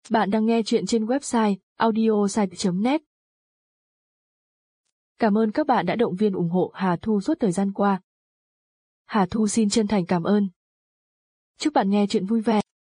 Bạn đang nghe chuyện trên website audiosite.net. Cảm ơn các bạn đã động viên ủng hộ Hà Thu suốt thời gian qua. Hà Thu xin chân thành cảm ơn. Chúc bạn nghe chuyện vui vẻ.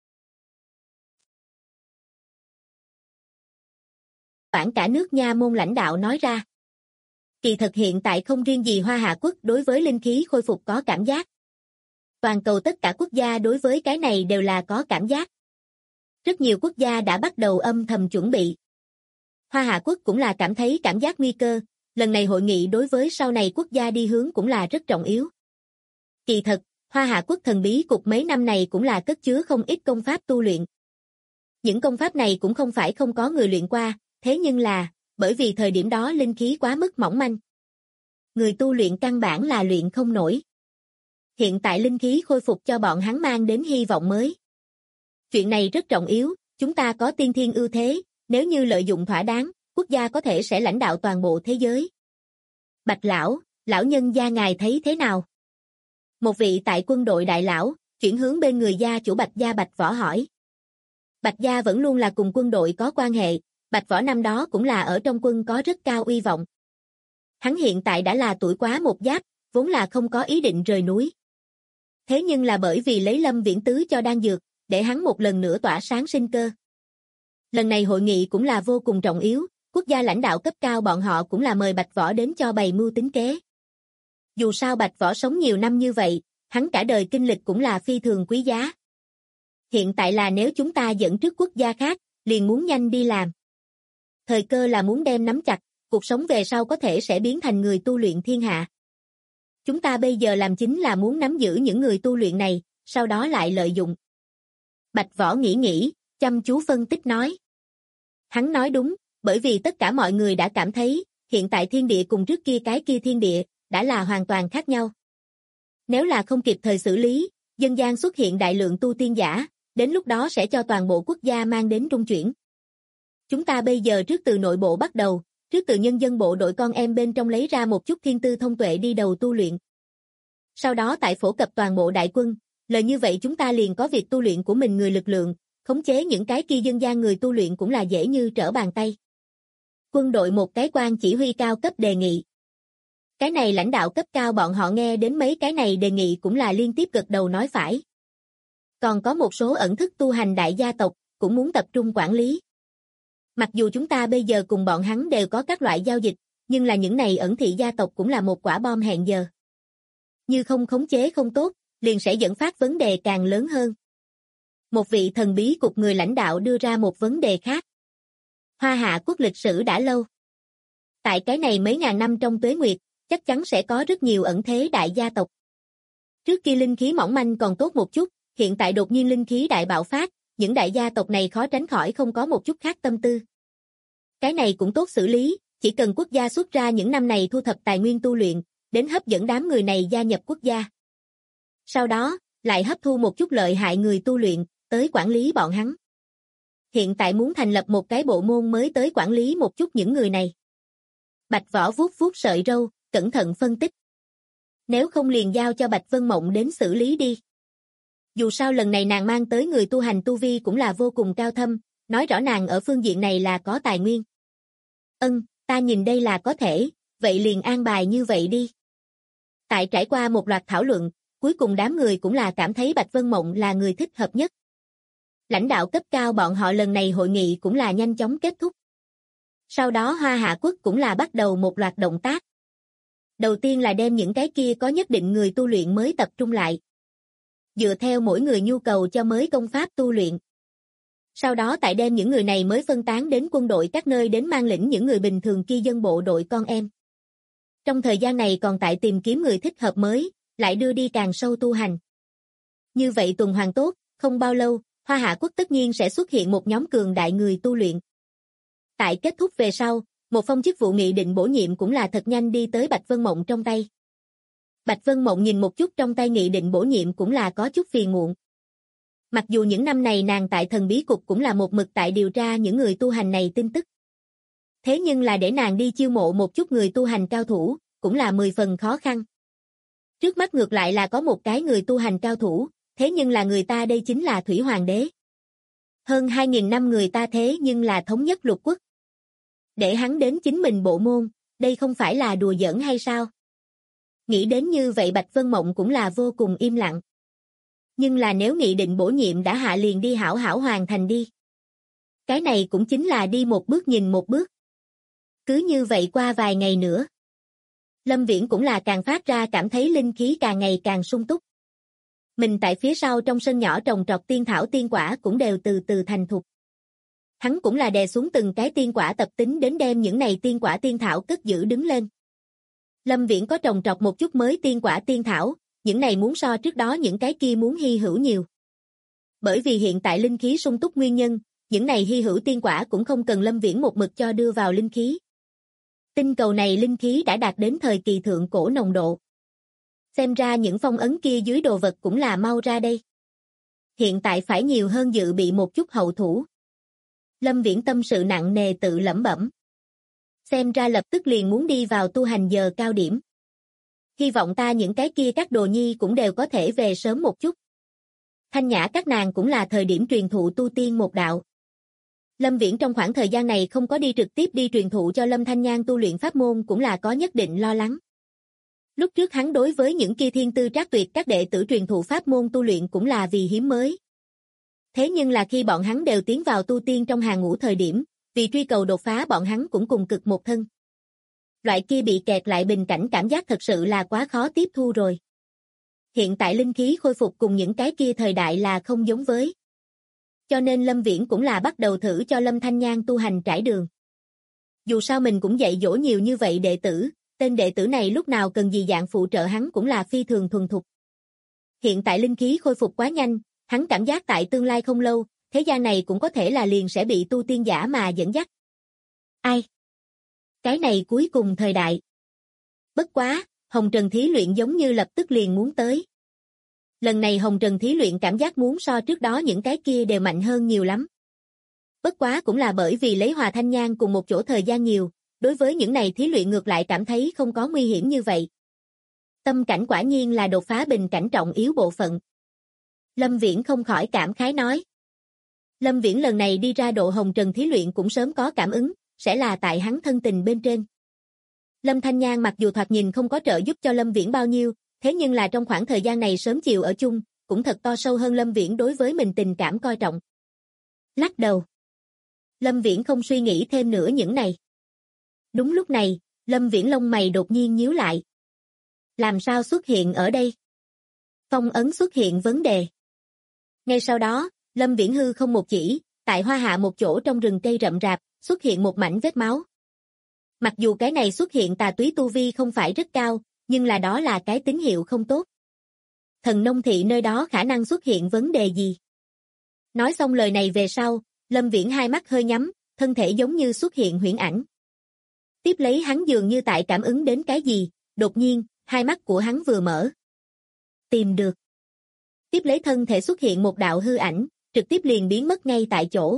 Bản cả nước nha, môn lãnh đạo nói ra. Kỳ thực hiện tại không riêng gì Hoa Hạ Quốc đối với linh khí khôi phục có cảm giác. Toàn cầu tất cả quốc gia đối với cái này đều là có cảm giác. Rất nhiều quốc gia đã bắt đầu âm thầm chuẩn bị. Hoa Hạ Quốc cũng là cảm thấy cảm giác nguy cơ, lần này hội nghị đối với sau này quốc gia đi hướng cũng là rất trọng yếu. Kỳ thật, Hoa Hạ Quốc thần bí cục mấy năm này cũng là cất chứa không ít công pháp tu luyện. Những công pháp này cũng không phải không có người luyện qua, thế nhưng là, bởi vì thời điểm đó linh khí quá mức mỏng manh. Người tu luyện căn bản là luyện không nổi. Hiện tại linh khí khôi phục cho bọn hắn mang đến hy vọng mới. Chuyện này rất trọng yếu, chúng ta có tiên thiên ưu thế, nếu như lợi dụng thỏa đáng, quốc gia có thể sẽ lãnh đạo toàn bộ thế giới. Bạch lão, lão nhân gia ngài thấy thế nào? Một vị tại quân đội đại lão, chuyển hướng bên người gia chủ Bạch gia Bạch Võ hỏi. Bạch gia vẫn luôn là cùng quân đội có quan hệ, Bạch Võ năm đó cũng là ở trong quân có rất cao uy vọng. Hắn hiện tại đã là tuổi quá một giáp, vốn là không có ý định rời núi. Thế nhưng là bởi vì lấy Lâm Viễn Tứ cho đan dược, để hắn một lần nữa tỏa sáng sinh cơ. Lần này hội nghị cũng là vô cùng trọng yếu, quốc gia lãnh đạo cấp cao bọn họ cũng là mời Bạch Võ đến cho bày mưu tính kế. Dù sao Bạch Võ sống nhiều năm như vậy, hắn cả đời kinh lịch cũng là phi thường quý giá. Hiện tại là nếu chúng ta dẫn trước quốc gia khác, liền muốn nhanh đi làm. Thời cơ là muốn đem nắm chặt, cuộc sống về sau có thể sẽ biến thành người tu luyện thiên hạ. Chúng ta bây giờ làm chính là muốn nắm giữ những người tu luyện này, sau đó lại lợi dụng. Bạch Võ nghĩ, chăm chú phân tích nói. Hắn nói đúng, bởi vì tất cả mọi người đã cảm thấy, hiện tại thiên địa cùng trước kia cái kia thiên địa, đã là hoàn toàn khác nhau. Nếu là không kịp thời xử lý, dân gian xuất hiện đại lượng tu tiên giả, đến lúc đó sẽ cho toàn bộ quốc gia mang đến rung chuyển. Chúng ta bây giờ trước từ nội bộ bắt đầu, trước từ nhân dân bộ đội con em bên trong lấy ra một chút thiên tư thông tuệ đi đầu tu luyện. Sau đó tại phổ cập toàn bộ đại quân, lời như vậy chúng ta liền có việc tu luyện của mình người lực lượng, khống chế những cái kia dân gian người tu luyện cũng là dễ như trở bàn tay. Quân đội một cái quan chỉ huy cao cấp đề nghị. Cái này lãnh đạo cấp cao bọn họ nghe đến mấy cái này đề nghị cũng là liên tiếp gật đầu nói phải. Còn có một số ẩn thức tu hành đại gia tộc, cũng muốn tập trung quản lý. Mặc dù chúng ta bây giờ cùng bọn hắn đều có các loại giao dịch, nhưng là những này ẩn thị gia tộc cũng là một quả bom hẹn giờ. Như không khống chế không tốt, liền sẽ dẫn phát vấn đề càng lớn hơn. Một vị thần bí cục người lãnh đạo đưa ra một vấn đề khác. Hoa Hạ Quốc lịch sử đã lâu. Tại cái này mấy ngàn năm trong tuế nguyệt, chắc chắn sẽ có rất nhiều ẩn thế đại gia tộc. Trước kia linh khí mỏng manh còn tốt một chút, hiện tại đột nhiên linh khí đại bạo phát, những đại gia tộc này khó tránh khỏi không có một chút khác tâm tư. Cái này cũng tốt xử lý, chỉ cần quốc gia xuất ra những năm này thu thập tài nguyên tu luyện, đến hấp dẫn đám người này gia nhập quốc gia. Sau đó, lại hấp thu một chút lợi hại người tu luyện, tới quản lý bọn hắn. Hiện tại muốn thành lập một cái bộ môn mới tới quản lý một chút những người này. Bạch Võ vuốt vuốt sợi râu, cẩn thận phân tích. Nếu không liền giao cho Bạch Vân Mộng đến xử lý đi. Dù sao lần này nàng mang tới người tu hành tu vi cũng là vô cùng cao thâm, nói rõ nàng ở phương diện này là có tài nguyên. Ta nhìn đây là có thể, vậy liền an bài như vậy đi. Tại trải qua một loạt thảo luận, cuối cùng đám người cũng là cảm thấy Bạch Vân Mộng là người thích hợp nhất. Lãnh đạo cấp cao bọn họ lần này hội nghị cũng là nhanh chóng kết thúc. Sau đó Hoa Hạ Quốc cũng là bắt đầu một loạt động tác. Đầu tiên là đem những cái kia có nhất định người tu luyện mới tập trung lại. Dựa theo mỗi người nhu cầu cho mới công pháp tu luyện. Sau đó tại đem những người này mới phân tán đến quân đội các nơi đến mang lĩnh những người bình thường kia dân bộ đội con em. Trong thời gian này còn tại tìm kiếm người thích hợp mới, lại đưa đi càng sâu tu hành. Như vậy tuần hoàn tốt, không bao lâu, Hoa Hạ Quốc tất nhiên sẽ xuất hiện một nhóm cường đại người tu luyện. Tại kết thúc về sau, một phong chức vụ nghị định bổ nhiệm cũng là thật nhanh đi tới Bạch Vân Mộng trong tay. Bạch Vân Mộng nhìn một chút trong tay nghị định bổ nhiệm cũng là có chút phiền muộn. Mặc dù những năm này nàng tại thần bí cục cũng là một mực tại điều tra những người tu hành này tin tức. Thế nhưng là để nàng đi chiêu mộ một chút người tu hành cao thủ, cũng là 10 phần khó khăn. Trước mắt ngược lại là có một cái người tu hành cao thủ, thế nhưng là người ta đây chính là Thủy Hoàng đế. Hơn 2.000 năm người ta thế nhưng là thống nhất lục quốc. Để hắn đến chính mình bộ môn, đây không phải là đùa giỡn hay sao? Nghĩ đến như vậy Bạch Vân Mộng cũng là vô cùng im lặng. Nhưng là nếu nghị định bổ nhiệm đã hạ liền đi hảo hảo hoàn thành đi. Cái này cũng chính là đi một bước nhìn một bước. Cứ như vậy qua vài ngày nữa. Lâm Viễn cũng là càng phát ra cảm thấy linh khí càng ngày càng sung túc. Mình tại phía sau trong sân nhỏ trồng trọt tiên thảo tiên quả cũng đều từ từ thành thục. Hắn cũng là đè xuống từng cái tiên quả tập tính đến đem những này tiên quả tiên thảo cất giữ đứng lên. Lâm Viễn có trồng trọt một chút mới tiên quả tiên thảo, những này muốn so trước đó những cái kia muốn hy hữu nhiều. Bởi vì hiện tại linh khí sung túc nguyên nhân, những này hy hữu tiên quả cũng không cần Lâm Viễn một mực cho đưa vào linh khí. Tinh cầu này linh khí đã đạt đến thời kỳ thượng cổ nồng độ. Xem ra những phong ấn kia dưới đồ vật cũng là mau ra đây. Hiện tại phải nhiều hơn dự bị một chút hậu thủ. Lâm Viễn tâm sự nặng nề tự lẩm bẩm. Xem ra lập tức liền muốn đi vào tu hành giờ cao điểm. Hy vọng ta những cái kia các đồ nhi cũng đều có thể về sớm một chút. Thanh Nhã các nàng cũng là thời điểm truyền thụ tu tiên một đạo. Lâm Viễn trong khoảng thời gian này không có đi trực tiếp đi truyền thụ cho Lâm Thanh Nhan tu luyện pháp môn cũng là có nhất định lo lắng. Lúc trước hắn đối với những kia thiên tư trác tuyệt các đệ tử truyền thụ pháp môn tu luyện cũng là vì hiếm mới. Thế nhưng là khi bọn hắn đều tiến vào tu tiên trong hàng ngũ thời điểm, vì truy cầu đột phá bọn hắn cũng cùng cực một thân. Loại kia bị kẹt lại bình cảnh cảm giác thật sự là quá khó tiếp thu rồi. Hiện tại linh khí khôi phục cùng những cái kia thời đại là không giống với. Cho nên Lâm Viễn cũng là bắt đầu thử cho Lâm Thanh Nhan tu hành trải đường. Dù sao mình cũng dạy dỗ nhiều như vậy đệ tử, tên đệ tử này lúc nào cần gì dạng phụ trợ hắn cũng là phi thường thuần thục. Hiện tại linh khí khôi phục quá nhanh, hắn cảm giác tại tương lai không lâu, thế gian này cũng có thể là liền sẽ bị tu tiên giả mà dẫn dắt. Ai? Cái này cuối cùng thời đại. Bất quá, Hồng Trần thí luyện giống như lập tức liền muốn tới. Lần này Hồng Trần thí luyện cảm giác muốn so trước đó những cái kia đều mạnh hơn nhiều lắm. Bất quá cũng là bởi vì lấy Hòa Thanh Nhan cùng một chỗ thời gian nhiều, đối với những này thí luyện ngược lại cảm thấy không có nguy hiểm như vậy. Tâm cảnh quả nhiên là đột phá bình cảnh trọng yếu bộ phận. Lâm Viễn không khỏi cảm khái nói. Lâm Viễn lần này đi ra độ Hồng Trần thí luyện cũng sớm có cảm ứng, sẽ là tại hắn thân tình bên trên. Lâm Thanh Nhan mặc dù thoạt nhìn không có trợ giúp cho Lâm Viễn bao nhiêu, thế nhưng là trong khoảng thời gian này sớm chiều ở chung, cũng thật to sâu hơn Lâm Viễn đối với mình tình cảm coi trọng. Lắc đầu. Lâm Viễn không suy nghĩ thêm nữa những này. Đúng lúc này, Lâm Viễn lông mày đột nhiên nhíu lại. Làm sao xuất hiện ở đây? Phong ấn xuất hiện vấn đề. Ngay sau đó, Lâm Viễn hư không một chỉ, tại hoa hạ một chỗ trong rừng cây rậm rạp, xuất hiện một mảnh vết máu. Mặc dù cái này xuất hiện tà túy tu vi không phải rất cao, nhưng là đó là cái tín hiệu không tốt. Thần nông thị nơi đó khả năng xuất hiện vấn đề gì? Nói xong lời này về sau, Lâm Viễn hai mắt hơi nhắm, thân thể giống như xuất hiện huyễn ảnh. Tiếp lấy hắn dường như tại cảm ứng đến cái gì, đột nhiên, hai mắt của hắn vừa mở. Tìm được. Tiếp lấy thân thể xuất hiện một đạo hư ảnh, trực tiếp liền biến mất ngay tại chỗ.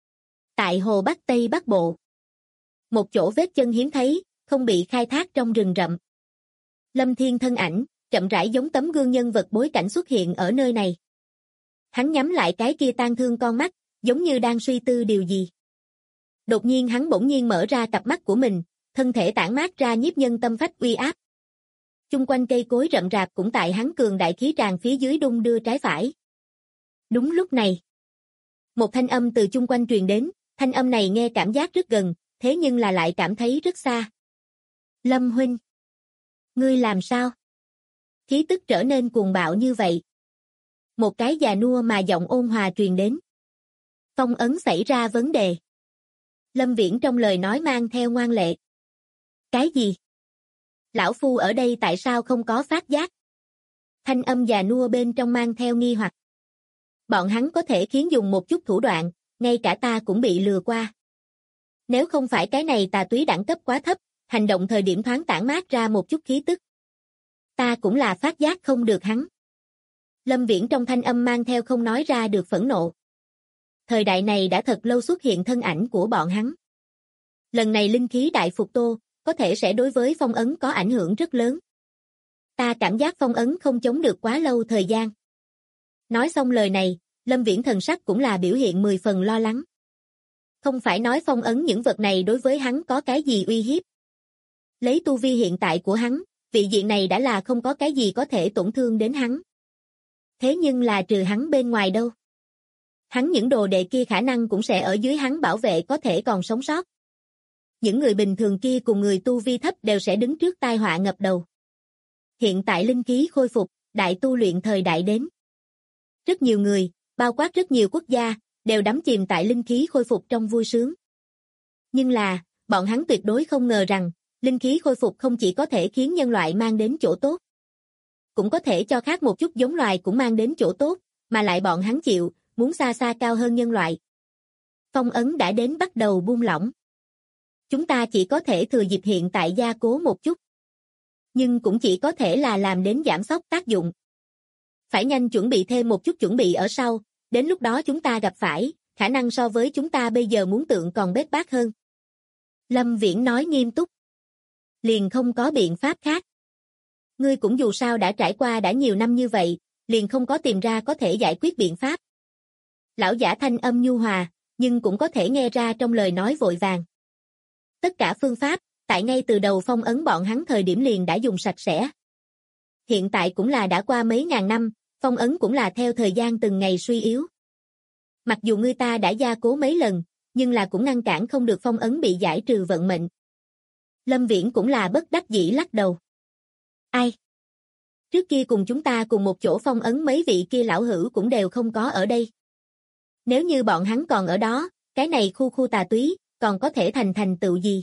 Tại hồ Bắc Tây Bắc Bộ. Một chỗ vết chân hiếm thấy, không bị khai thác trong rừng rậm. Lâm Thiên thân ảnh, chậm rãi giống tấm gương nhân vật bối cảnh xuất hiện ở nơi này. Hắn nhắm lại cái kia tang thương con mắt, giống như đang suy tư điều gì. Đột nhiên hắn bỗng nhiên mở ra cặp mắt của mình, thân thể tản mát ra nhiếp nhân tâm phách uy áp. Chung quanh cây cối rậm rạp cũng tại hắn cường đại khí tràn phía dưới đung đưa trái phải. Đúng lúc này, một thanh âm từ chung quanh truyền đến, thanh âm này nghe cảm giác rất gần, thế nhưng là lại cảm thấy rất xa. Lâm huynh, ngươi làm sao? Khí tức trở nên cuồng bạo như vậy. Một cái già nua mà giọng ôn hòa truyền đến. Phong ấn xảy ra vấn đề. Lâm Viễn trong lời nói mang theo ngoan lệ. Cái gì? Lão phu ở đây tại sao không có phát giác? Thanh âm già nua bên trong mang theo nghi hoặc. Bọn hắn có thể khiến dùng một chút thủ đoạn, ngay cả ta cũng bị lừa qua. Nếu không phải cái này tà túy đẳng cấp quá thấp, hành động thời điểm thoáng tản mát ra một chút khí tức. Ta cũng là phát giác không được hắn. Lâm Viễn trong thanh âm mang theo không nói ra được phẫn nộ. Thời đại này đã thật lâu xuất hiện thân ảnh của bọn hắn. Lần này linh khí đại phục tô, có thể sẽ đối với phong ấn có ảnh hưởng rất lớn. Ta cảm giác phong ấn không chống được quá lâu thời gian. Nói xong lời này, Lâm Viễn thần sắc cũng là biểu hiện 10 phần lo lắng. Không phải nói phong ấn những vật này đối với hắn có cái gì uy hiếp. Lấy tu vi hiện tại của hắn, vị diện này đã là không có cái gì có thể tổn thương đến hắn. Thế nhưng là trừ hắn bên ngoài đâu. Hắn những đồ đệ kia khả năng cũng sẽ ở dưới hắn bảo vệ có thể còn sống sót. Những người bình thường kia cùng người tu vi thấp đều sẽ đứng trước tai họa ngập đầu. Hiện tại linh khí khôi phục, đại tu luyện thời đại đến. Rất nhiều người, bao quát rất nhiều quốc gia, đều đắm chìm tại linh khí khôi phục trong vui sướng. Nhưng là, bọn hắn tuyệt đối không ngờ rằng, linh khí khôi phục không chỉ có thể khiến nhân loại mang đến chỗ tốt, cũng có thể cho khác một chút giống loài cũng mang đến chỗ tốt, mà lại bọn hắn chịu, muốn xa xa cao hơn nhân loại. Phong ấn đã đến bắt đầu buông lỏng. Chúng ta chỉ có thể thừa dịp hiện tại gia cố một chút. Nhưng cũng chỉ có thể là làm đến giảm sóc tác dụng. Phải nhanh chuẩn bị thêm một chút chuẩn bị ở sau, đến lúc đó chúng ta gặp phải, khả năng so với chúng ta bây giờ muốn tượng còn bết bát hơn. Lâm Viễn nói nghiêm túc. Liền không có biện pháp khác. Ngươi cũng dù sao đã trải qua đã nhiều năm như vậy, liền không có tìm ra có thể giải quyết biện pháp. Lão giả thanh âm nhu hòa, nhưng cũng có thể nghe ra trong lời nói vội vàng. Tất cả phương pháp, tại ngay từ đầu phong ấn bọn hắn thời điểm liền đã dùng sạch sẽ. Hiện tại cũng là đã qua mấy ngàn năm, phong ấn cũng là theo thời gian từng ngày suy yếu. Mặc dù người ta đã gia cố mấy lần, nhưng là cũng ngăn cản không được phong ấn bị giải trừ vận mệnh. Lâm Viễn cũng là bất đắc dĩ lắc đầu. Ai? Trước kia cùng chúng ta cùng một chỗ phong ấn mấy vị kia lão hữu cũng đều không có ở đây. Nếu như bọn hắn còn ở đó, cái này khu tà túy, còn có thể thành tựu gì?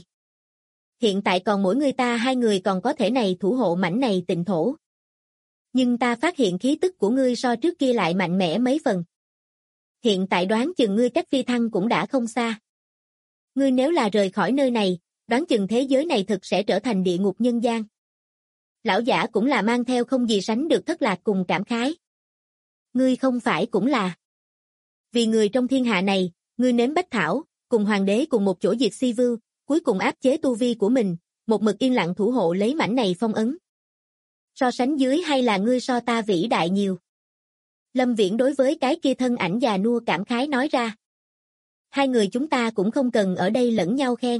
Hiện tại còn mỗi người ta hai người còn có thể này thủ hộ mảnh này tịnh thổ. Nhưng ta phát hiện khí tức của ngươi so trước kia lại mạnh mẽ mấy phần. Hiện tại đoán chừng ngươi cách phi thăng cũng đã không xa. Ngươi nếu là rời khỏi nơi này, đoán chừng thế giới này thực sẽ trở thành địa ngục nhân gian. Lão giả cũng là mang theo không gì sánh được thất lạc cùng cảm khái. Ngươi không phải cũng là. Vì người trong thiên hạ này, ngươi nếm bách thảo, cùng hoàng đế cùng một chỗ diệt si vưu, cuối cùng áp chế tu vi của mình, một mực yên lặng thủ hộ lấy mảnh này phong ấn. So sánh dưới hay là ngươi so ta vĩ đại nhiều? Lâm Viễn đối với cái kia thân ảnh già nua cảm khái nói ra. Hai người chúng ta cũng không cần ở đây lẫn nhau khen.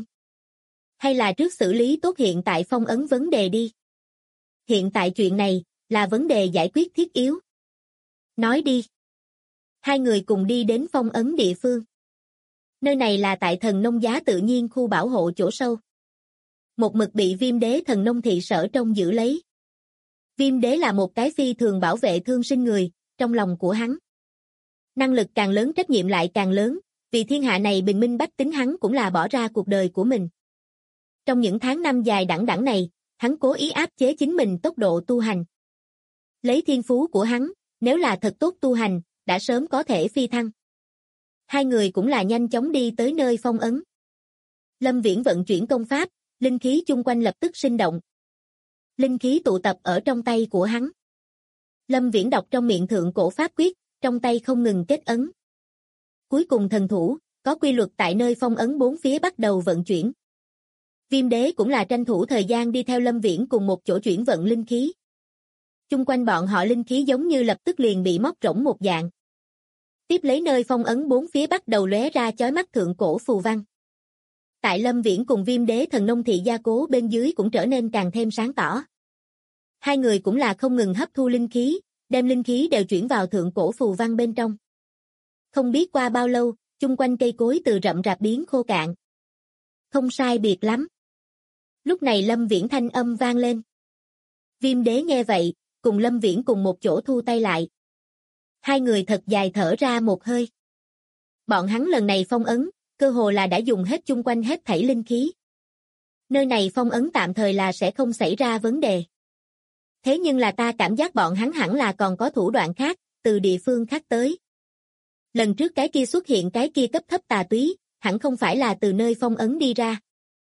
Hay là trước xử lý tốt hiện tại phong ấn vấn đề đi. Hiện tại chuyện này, là vấn đề giải quyết thiết yếu. Nói đi. Hai người cùng đi đến phong ấn địa phương. Nơi này là tại thần nông giá tự nhiên khu bảo hộ chỗ sâu. Một mực bị Viêm Đế thần nông thị sở trông giữ lấy. Viêm Đế là một cái phi thường bảo vệ thương sinh người, trong lòng của hắn. Năng lực càng lớn trách nhiệm lại càng lớn, vì thiên hạ này bình minh bách tính hắn cũng là bỏ ra cuộc đời của mình. Trong những tháng năm dài đẵng đẵng này, hắn cố ý áp chế chính mình tốc độ tu hành. Lấy thiên phú của hắn, nếu là thật tốt tu hành, đã sớm có thể phi thăng. Hai người cũng là nhanh chóng đi tới nơi phong ấn. Lâm Viễn vận chuyển công pháp, linh khí chung quanh lập tức sinh động. Linh khí tụ tập ở trong tay của hắn. Lâm Viễn đọc trong miệng thượng cổ pháp quyết, trong tay không ngừng kết ấn. Cuối cùng thần thủ, có quy luật tại nơi phong ấn bốn phía bắt đầu vận chuyển. Viêm Đế cũng là tranh thủ thời gian đi theo Lâm Viễn cùng một chỗ chuyển vận linh khí. Chung quanh bọn họ linh khí giống như lập tức liền bị móc rỗng một dạng. Tiếp lấy nơi phong ấn bốn phía bắt đầu lóe ra chói mắt thượng cổ phù văn. Tại Lâm Viễn cùng Viêm Đế thần nông thị gia cố bên dưới cũng trở nên càng thêm sáng tỏ. Hai người cũng là không ngừng hấp thu linh khí, đem linh khí đều chuyển vào thượng cổ phù văn bên trong. Không biết qua bao lâu, chung quanh cây cối từ rậm rạp biến khô cạn. Không sai biệt lắm. Lúc này Lâm Viễn thanh âm vang lên. Viêm Đế nghe vậy, cùng Lâm Viễn cùng một chỗ thu tay lại. Hai người thật dài thở ra một hơi. Bọn hắn lần này phong ấn, cơ hồ là đã dùng hết chung quanh hết thảy linh khí. Nơi này phong ấn tạm thời là sẽ không xảy ra vấn đề. Thế nhưng là ta cảm giác bọn hắn hẳn là còn có thủ đoạn khác, từ địa phương khác tới. Lần trước cái kia xuất hiện cái kia cấp thấp tà túy, hẳn không phải là từ nơi phong ấn đi ra.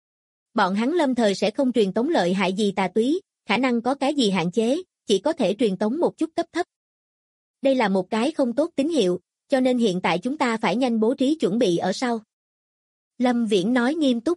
Bọn hắn lâm thời sẽ không truyền tống lợi hại gì tà túy, khả năng có cái gì hạn chế, chỉ có thể truyền tống một chút cấp thấp. Đây là một cái không tốt tín hiệu, cho nên hiện tại chúng ta phải nhanh bố trí chuẩn bị ở sau. Lâm Viễn nói nghiêm túc.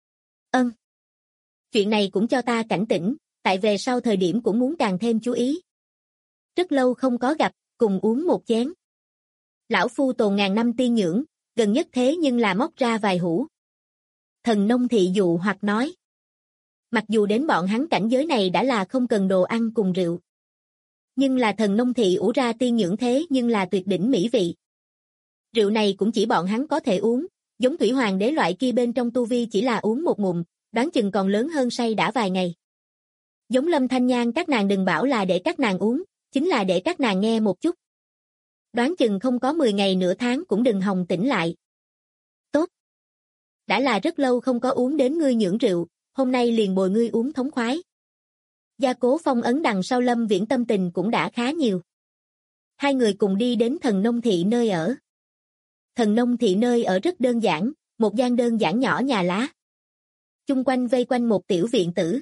Chuyện này cũng cho ta cảnh tỉnh, tại về sau thời điểm cũng muốn càng thêm chú ý. Rất lâu không có gặp, cùng uống một chén. Lão phu tồn ngàn năm tiên nhưỡng, gần nhất thế nhưng là móc ra vài hũ. Thần nông thị dụ hoặc nói. Mặc dù đến bọn hắn cảnh giới này đã là không cần đồ ăn cùng rượu. Nhưng là thần nông thị ủ ra tiên nhưỡng thế nhưng là tuyệt đỉnh mỹ vị. Rượu này cũng chỉ bọn hắn có thể uống, giống thủy hoàng đế loại kia bên trong tu vi chỉ là uống một ngụm, đoán chừng còn lớn hơn say đã vài ngày. Giống Lâm Thanh Nhan các nàng đừng bảo là để các nàng uống, chính là để các nàng nghe một chút. Đoán chừng không có 10 ngày nửa tháng cũng đừng hòng tỉnh lại. Tốt. Đã là rất lâu không có uống đến ngươi nhưỡng rượu, hôm nay liền bồi ngươi uống thống khoái. Gia Cố Phong ấn đằng sau Lâm Viễn tâm tình cũng đã khá nhiều. Hai người cùng đi đến thần nông thị nơi ở. Thần nông thị nơi ở rất đơn giản, một gian đơn giản nhỏ nhà lá. Chung quanh vây quanh một tiểu viện tử.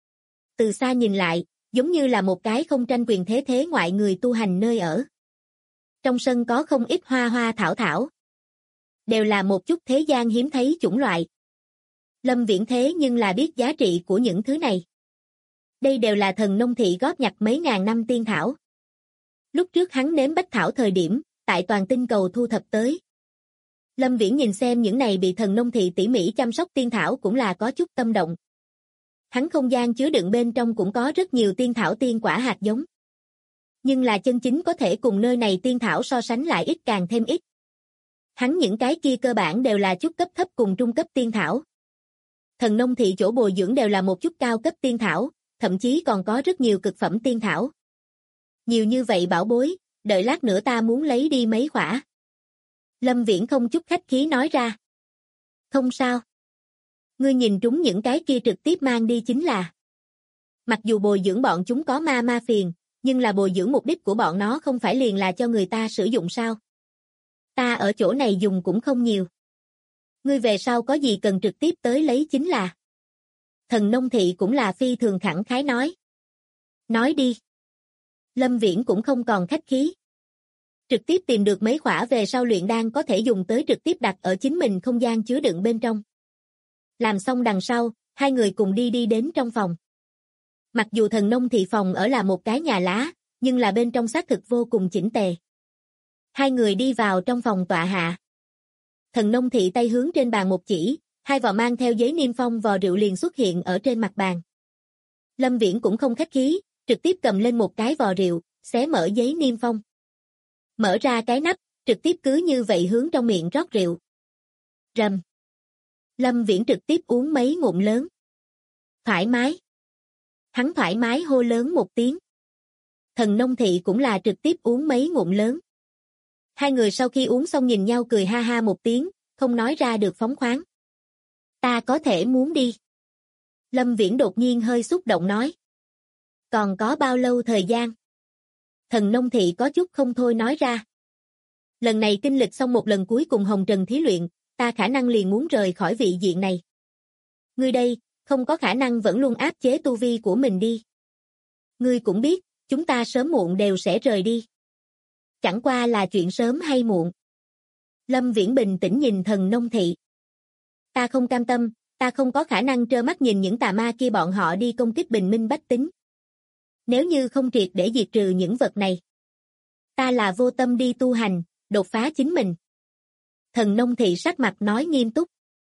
Từ xa nhìn lại, giống như là một cái không tranh quyền thế ngoại người tu hành nơi ở. Trong sân có không ít hoa hoa thảo thảo. Đều là một chút thế gian hiếm thấy chủng loại. Lâm Viễn thế nhưng là biết giá trị của những thứ này. Đây đều là thần nông thị góp nhặt mấy ngàn năm tiên thảo. Lúc trước hắn nếm bách thảo thời điểm, tại toàn tinh cầu thu thập tới. Lâm Viễn nhìn xem những này bị thần nông thị tỉ mỉ chăm sóc tiên thảo cũng là có chút tâm động. Hắn không gian chứa đựng bên trong cũng có rất nhiều tiên thảo tiên quả hạt giống. Nhưng là chân chính có thể cùng nơi này tiên thảo so sánh lại ít càng thêm ít. Hắn những cái kia cơ bản đều là chút cấp thấp cùng trung cấp tiên thảo. Thần nông thị chỗ bồi dưỡng đều là một chút cao cấp tiên thảo, thậm chí còn có rất nhiều cực phẩm tiên thảo. Nhiều như vậy bảo bối, đợi lát nữa ta muốn lấy đi mấy quả. Lâm Viễn không chút khách khí nói ra. Không sao. Ngươi nhìn trúng những cái kia trực tiếp mang đi chính là. Mặc dù bồi dưỡng bọn chúng có ma phiền, nhưng là bồi dưỡng mục đích của bọn nó không phải liền là cho người ta sử dụng sao. Ta ở chỗ này dùng cũng không nhiều. Ngươi về sau có gì cần trực tiếp tới lấy chính là. Thần nông thị cũng là phi thường khẳng khái nói. Nói đi. Lâm Viễn cũng không còn khách khí. Trực tiếp tìm được mấy khỏa về sau luyện đan có thể dùng tới trực tiếp đặt ở chính mình không gian chứa đựng bên trong. Làm xong đằng sau, hai người cùng đi đến trong phòng. Mặc dù thần nông thị phòng ở là một cái nhà lá, nhưng là bên trong xác thực vô cùng chỉnh tề. Hai người đi vào trong phòng tọa hạ. Thần nông thị tay hướng trên bàn một chỉ, hai vò mang theo giấy niêm phong vò rượu liền xuất hiện ở trên mặt bàn. Lâm Viễn cũng không khách khí, trực tiếp cầm lên một cái vò rượu, xé mở giấy niêm phong. Mở ra cái nắp, trực tiếp cứ như vậy hướng trong miệng rót rượu. Rầm. Lâm Viễn trực tiếp uống mấy ngụm lớn. Thoải mái. Hắn thoải mái hô lớn một tiếng. Thần nông thị cũng là trực tiếp uống mấy ngụm lớn. Hai người sau khi uống xong nhìn nhau cười ha ha một tiếng, không nói ra được phóng khoáng. Ta có thể muốn đi. Lâm Viễn đột nhiên hơi xúc động nói. Còn có bao lâu thời gian? Thần nông thị có chút không thôi nói ra. Lần này kinh lịch xong một lần cuối cùng hồng trần thí luyện, ta khả năng liền muốn rời khỏi vị diện này. Ngươi đây, không có khả năng vẫn luôn áp chế tu vi của mình đi. Ngươi cũng biết, chúng ta sớm muộn đều sẽ rời đi. Chẳng qua là chuyện sớm hay muộn. Lâm Viễn bình tĩnh nhìn thần nông thị. Ta không cam tâm, ta không có khả năng trơ mắt nhìn những tà ma kia bọn họ đi công kích bình minh bách tính. Nếu như không triệt để diệt trừ những vật này, ta là vô tâm đi tu hành, đột phá chính mình. Thần nông thị sắc mặt nói nghiêm túc.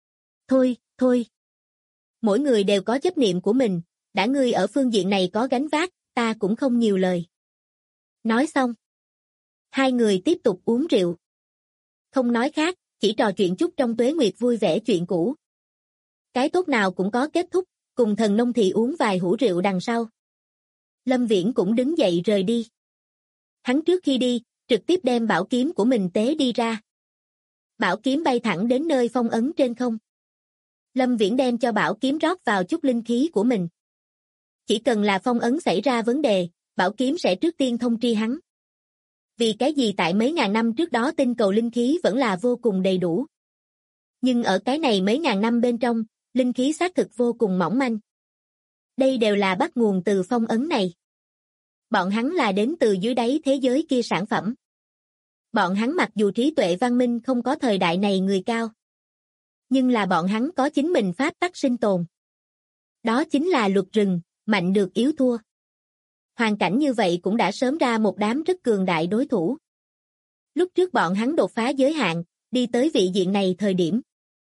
Thôi. Mỗi người đều có chấp niệm của mình, đã ngươi ở phương diện này có gánh vác, ta cũng không nhiều lời. Nói xong. Hai người tiếp tục uống rượu. Không nói khác, chỉ trò chuyện chút trong tuế nguyệt vui vẻ chuyện cũ. Cái tốt nào cũng có kết thúc, cùng thần nông thị uống vài hũ rượu đằng sau. Lâm Viễn cũng đứng dậy rời đi. Hắn trước khi đi, trực tiếp đem bảo kiếm của mình tế đi ra. Bảo kiếm bay thẳng đến nơi phong ấn trên không. Lâm Viễn đem cho bảo kiếm rót vào chút linh khí của mình. Chỉ cần là phong ấn xảy ra vấn đề, bảo kiếm sẽ trước tiên thông tri hắn. Vì cái gì tại mấy ngàn năm trước đó tinh cầu linh khí vẫn là vô cùng đầy đủ. Nhưng ở cái này mấy ngàn năm bên trong, linh khí xác thực vô cùng mỏng manh. Đây đều là bắt nguồn từ phong ấn này. Bọn hắn là đến từ dưới đáy thế giới kia sản phẩm. Bọn hắn mặc dù trí tuệ văn minh không có thời đại này người cao. Nhưng là bọn hắn có chính mình pháp tắc sinh tồn. Đó chính là luật rừng, mạnh được yếu thua. Hoàn cảnh như vậy cũng đã sớm ra một đám rất cường đại đối thủ. Lúc trước bọn hắn đột phá giới hạn, đi tới vị diện này thời điểm.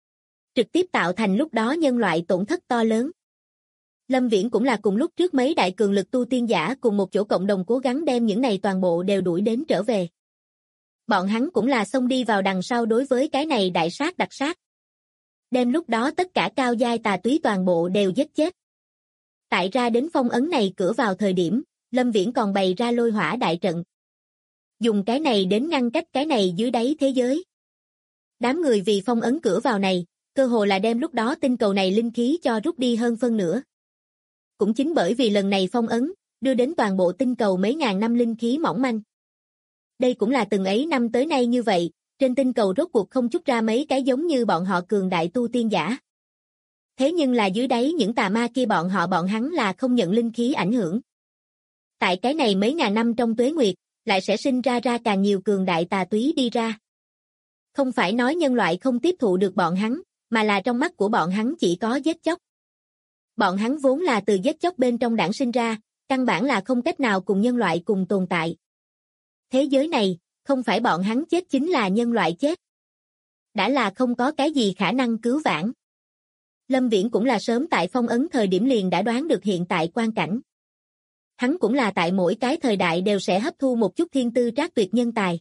Trực tiếp tạo thành lúc đó nhân loại tổn thất to lớn. Lâm Viễn cũng là cùng lúc trước mấy đại cường lực tu tiên giả cùng một chỗ cộng đồng cố gắng đem những này toàn bộ đều đuổi đến trở về. Bọn hắn cũng là xông đi vào đằng sau đối với cái này đại sát đặc sát. Đem lúc đó tất cả cao giai tà túy toàn bộ đều giết chết. Tại ra đến phong ấn này cửa vào thời điểm, Lâm Viễn còn bày ra lôi hỏa đại trận. Dùng cái này đến ngăn cách cái này dưới đáy thế giới. Đám người vì phong ấn cửa vào này, cơ hồ là đem lúc đó tinh cầu này linh khí cho rút đi hơn phân nửa. Cũng chính bởi vì lần này phong ấn, đưa đến toàn bộ tinh cầu mấy ngàn năm linh khí mỏng manh. Đây cũng là từng ấy năm tới nay như vậy, trên tinh cầu rốt cuộc không chút ra mấy cái giống như bọn họ cường đại tu tiên giả. Thế nhưng là dưới đáy những tà ma kia bọn hắn là không nhận linh khí ảnh hưởng. Tại cái này mấy ngàn năm trong tuế nguyệt, lại sẽ sinh ra càng nhiều cường đại tà túy đi ra. Không phải nói nhân loại không tiếp thụ được bọn hắn, mà là trong mắt của bọn hắn chỉ có giết chóc. Bọn hắn vốn là từ giết chóc bên trong đản sinh ra, căn bản là không cách nào cùng nhân loại cùng tồn tại. Thế giới này, không phải bọn hắn chết chính là nhân loại chết. Đã là không có cái gì khả năng cứu vãn. Lâm Viễn cũng là sớm tại phong ấn thời điểm liền đã đoán được hiện tại quan cảnh. Hắn cũng là tại mỗi cái thời đại đều sẽ hấp thu một chút thiên tư trác tuyệt nhân tài.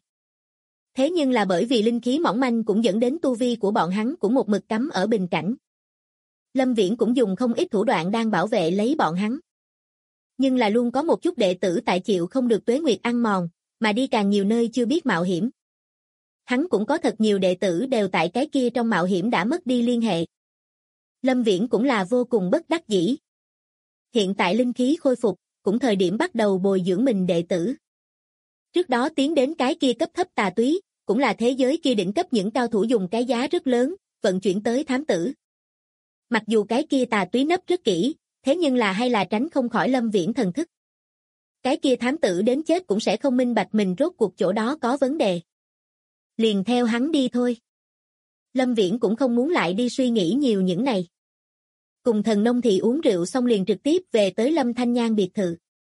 Thế nhưng là bởi vì linh khí mỏng manh cũng dẫn đến tu vi của bọn hắn cũng một mực cắm ở bình cảnh. Lâm Viễn cũng dùng không ít thủ đoạn đang bảo vệ lấy bọn hắn. Nhưng là luôn có một chút đệ tử tại chịu không được tuế nguyệt ăn mòn, mà đi càng nhiều nơi chưa biết mạo hiểm. Hắn cũng có thật nhiều đệ tử đều tại cái kia trong mạo hiểm đã mất đi liên hệ. Lâm Viễn cũng là vô cùng bất đắc dĩ. Hiện tại linh khí khôi phục, cũng thời điểm bắt đầu bồi dưỡng mình đệ tử. Trước đó tiến đến cái kia cấp thấp tà túy, cũng là thế giới kia đỉnh cấp những cao thủ dùng cái giá rất lớn, vận chuyển tới thám tử. Mặc dù cái kia tà túy nấp rất kỹ, thế nhưng là hay là tránh không khỏi Lâm Viễn thần thức. Cái kia thám tử đến chết cũng sẽ không minh bạch mình rốt cuộc chỗ đó có vấn đề. Liền theo hắn đi thôi. Lâm Viễn cũng không muốn lại đi suy nghĩ nhiều những này. Cùng thần nông thị uống rượu xong liền trực tiếp về tới Lâm Thanh Nhan biệt thự.